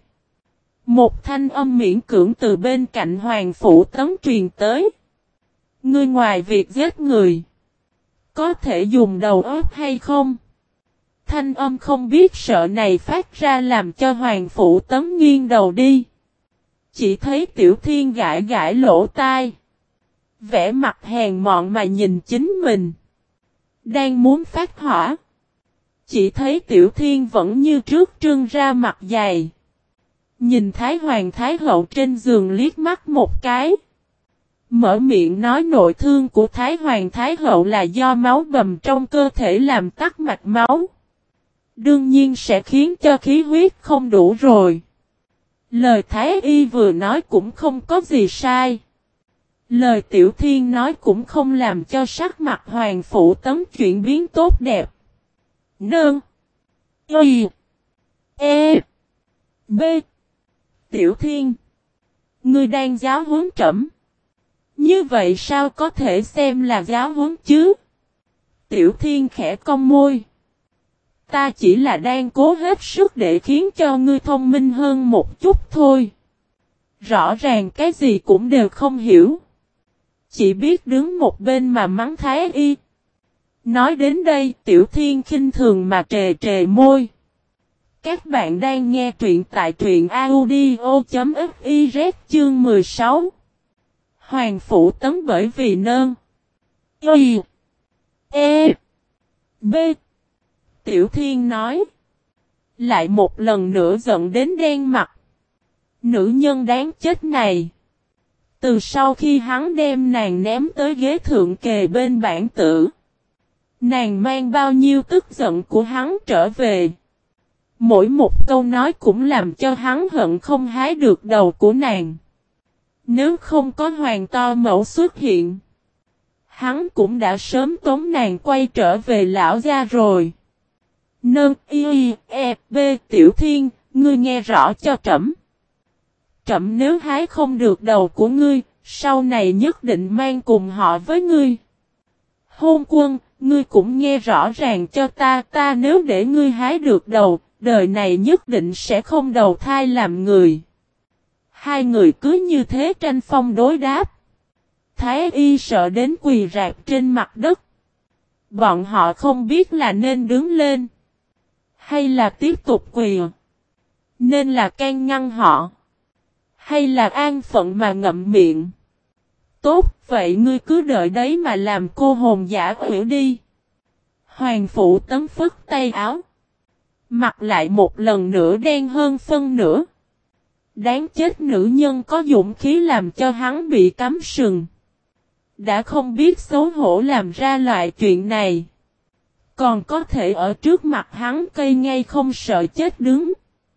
một thanh âm miễn cưỡng từ bên cạnh Hoàng Phủ Tấn truyền tới. Ngươi ngoài việc giết người, có thể dùng đầu óc hay không? Thanh âm không biết sợ này phát ra làm cho Hoàng Phủ Tấn nghiêng đầu đi. Chỉ thấy Tiểu Thiên gãi gãi lỗ tai. Vẻ mặt hèn mọn mà nhìn chính mình. Đang muốn phát hỏa. Chỉ thấy Tiểu Thiên vẫn như trước trương ra mặt dày. Nhìn Thái Hoàng Thái Hậu trên giường liếc mắt một cái. Mở miệng nói nội thương của Thái Hoàng Thái Hậu là do máu bầm trong cơ thể làm tắc mạch máu. Đương nhiên sẽ khiến cho khí huyết không đủ rồi. Lời Thái Y vừa nói cũng không có gì sai. Lời Tiểu Thiên nói cũng không làm cho sắc mặt Hoàng Phủ Tấn chuyển biến tốt đẹp. Nương. Y. E. B. Tiểu Thiên. Ngươi đang giáo huấn trẫm. Như vậy sao có thể xem là giáo huấn chứ? Tiểu Thiên khẽ cong môi. Ta chỉ là đang cố hết sức để khiến cho ngươi thông minh hơn một chút thôi. Rõ ràng cái gì cũng đều không hiểu. Chỉ biết đứng một bên mà mắng Thái Y. Nói đến đây Tiểu Thiên khinh thường mà trề trề môi. Các bạn đang nghe truyện tại truyện audio.fiz chương mười sáu. Hoàng Phủ Tấn bởi vì nơn. Y. E. B. Tiểu Thiên nói. Lại một lần nữa giận đến đen mặt. Nữ nhân đáng chết này. Từ sau khi hắn đem nàng ném tới ghế thượng kề bên bản tử. Nàng mang bao nhiêu tức giận của hắn trở về. Mỗi một câu nói cũng làm cho hắn hận không hái được đầu của nàng. Nếu không có Hoàng To Mẫu xuất hiện, hắn cũng đã sớm tống nàng quay trở về lão gia rồi. Nâng y e b Tiểu Thiên, ngươi nghe rõ cho trẫm. Trẫm nếu hái không được đầu của ngươi, sau này nhất định mang cùng họ với ngươi. Hôn Quân, ngươi cũng nghe rõ ràng cho ta, ta nếu để ngươi hái được đầu, đời này nhất định sẽ không đầu thai làm người. Hai người cứ như thế tranh phong đối đáp. Thái Y sợ đến quỳ rạp trên mặt đất. Bọn họ không biết là nên đứng lên, hay là tiếp tục quỳ. Nên là can ngăn họ, hay là an phận mà ngậm miệng. Tốt, vậy ngươi cứ đợi đấy mà làm cô hồn giả quỷ đi. Hoàng Phủ Tấn phất tay áo. Mặt lại một lần nữa đen hơn phân nửa. Đáng chết, nữ nhân có dũng khí làm cho hắn bị cắm sừng. Đã không biết xấu hổ làm ra loại chuyện này. Còn có thể ở trước mặt hắn cây ngay không sợ chết đứng.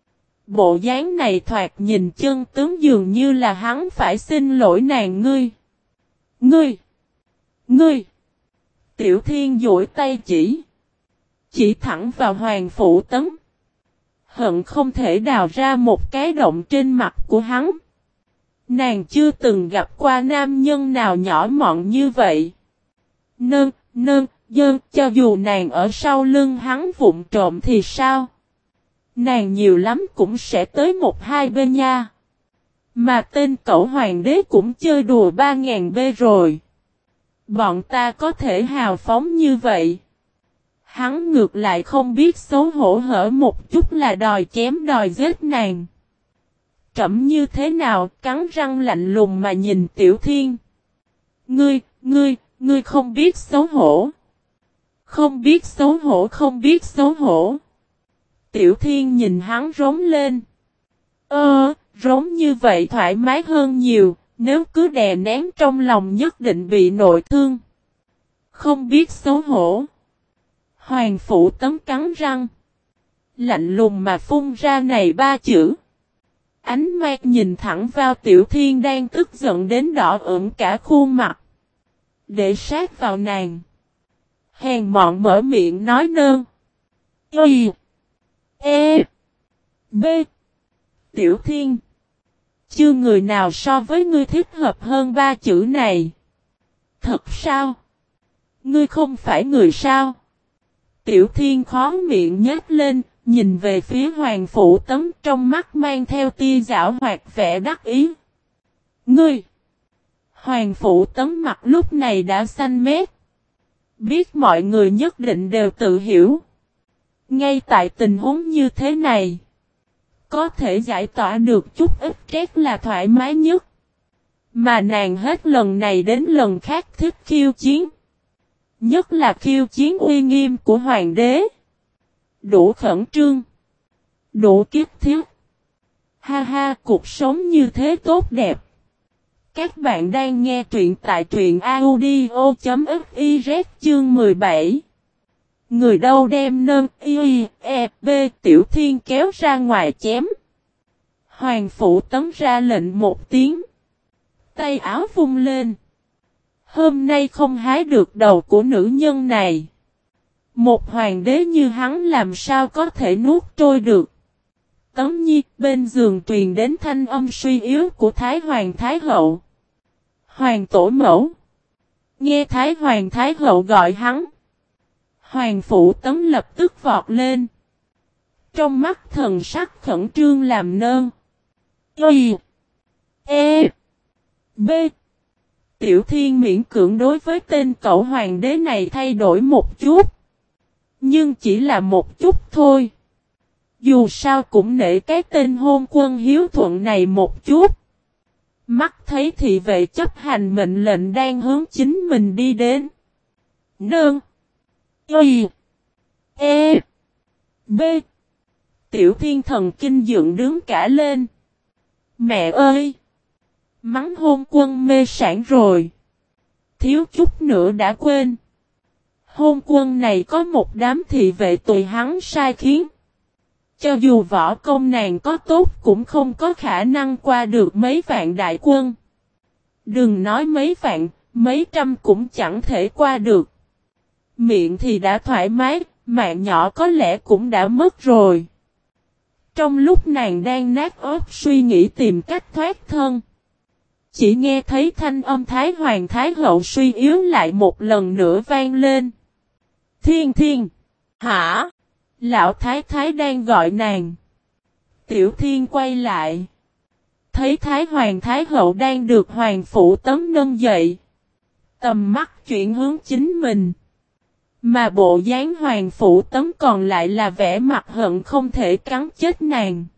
Bộ dáng này thoạt nhìn chân tướng dường như là hắn phải xin lỗi nàng. Ngươi. Ngươi. Ngươi. Tiểu Thiên duỗi tay chỉ. Chỉ thẳng vào Hoàng Phủ Tấn. Hận không thể đào ra một cái động trên mặt của hắn. Nàng chưa từng gặp qua nam nhân nào nhỏ mọn như vậy. Nơn, nơn, dơn, cho dù nàng ở sau lưng hắn vụn trộm thì sao? Nàng nhiều lắm cũng sẽ tới một hai bên nha. Mà tên cẩu hoàng đế cũng chơi đùa ba ngàn bê rồi. Bọn ta có thể hào phóng như vậy. Hắn ngược lại không biết xấu hổ hở một chút là đòi chém đòi giết nàng. Trẫm như thế nào, cắn răng lạnh lùng mà nhìn Tiểu Thiên. Ngươi, ngươi, ngươi không biết xấu hổ. Không biết xấu hổ, không biết xấu hổ. Tiểu Thiên nhìn hắn rống lên. Ơ, rống như vậy thoải mái hơn nhiều, nếu cứ đè nén trong lòng nhất định bị nội thương. Không biết xấu hổ. Hoàng Phủ Tấn cắn răng. Lạnh lùng mà phun ra này ba chữ. Ánh mắt nhìn thẳng vào Tiểu Thiên đang tức giận đến đỏ ửng cả khuôn mặt. Để sát vào nàng. Hèn mọn mở miệng nói nơn. Y. E. B. Tiểu Thiên. Chưa người nào so với ngươi thích hợp hơn ba chữ này. Thật sao? Ngươi không phải người sao? Tiểu Thiên khó miệng nhếch lên, nhìn về phía Hoàng Phủ Tấn trong mắt mang theo tia giảo hoạt vẻ đắc ý. Ngươi! Hoàng Phủ Tấn mặt lúc này đã xanh mét. Biết mọi người nhất định đều tự hiểu. Ngay tại tình huống như thế này, có thể giải tỏa được chút ít stress là thoải mái nhất. Mà nàng hết lần này đến lần khác thích khiêu chiến. Nhất là khiêu chiến uy nghiêm của hoàng đế. Đủ khẩn trương. Đủ kiếp thiết. Ha ha, cuộc sống như thế tốt đẹp. Các bạn đang nghe truyện tại truyện audio.fiz chương mười bảy. Người đâu đem nâng y e b Tiểu Thiên kéo ra ngoài chém. Hoàng Phủ Tấn ra lệnh một tiếng. Tay áo vung lên. Hôm nay không hái được đầu của nữ nhân này. Một hoàng đế như hắn làm sao có thể nuốt trôi được. Tấn Nhi bên giường truyền đến thanh âm suy yếu của Thái Hoàng Thái Hậu. Hoàng tổ mẫu. Nghe Thái Hoàng Thái Hậu gọi hắn. Hoàng Phủ Tấn lập tức vọt lên. Trong mắt thần sắc khẩn trương làm nơn. Y. E. B. Tiểu Thiên miễn cưỡng đối với tên cẩu hoàng đế này thay đổi một chút. Nhưng chỉ là một chút thôi. Dù sao cũng nể cái tên hôn quân hiếu thuận này một chút. Mắt thấy thị vệ chấp hành mệnh lệnh đang hướng chính mình đi đến. Nương. Y. E. B. Tiểu Thiên thần kinh dựng đứng cả lên. Mẹ ơi! Mắng hôn quân mê sản rồi. Thiếu chút nữa đã quên. Hôn quân này có một đám thị vệ tùy hắn sai khiến. Cho dù võ công nàng có tốt cũng không có khả năng qua được mấy vạn đại quân. Đừng nói mấy vạn, mấy trăm cũng chẳng thể qua được. Miệng thì đã thoải mái, mạng nhỏ có lẽ cũng đã mất rồi. Trong lúc nàng đang nát óc suy nghĩ tìm cách thoát thân. Chỉ nghe thấy thanh âm Thái Hoàng Thái Hậu suy yếu lại một lần nữa vang lên. Thiên Thiên! Hả? Lão Thái Thái đang gọi nàng. Tiểu Thiên quay lại. Thấy Thái Hoàng Thái Hậu đang được Hoàng Phủ Tấn nâng dậy. Tầm mắt chuyển hướng chính mình. Mà bộ dáng Hoàng Phủ Tấn còn lại là vẻ mặt hận không thể cắn chết nàng.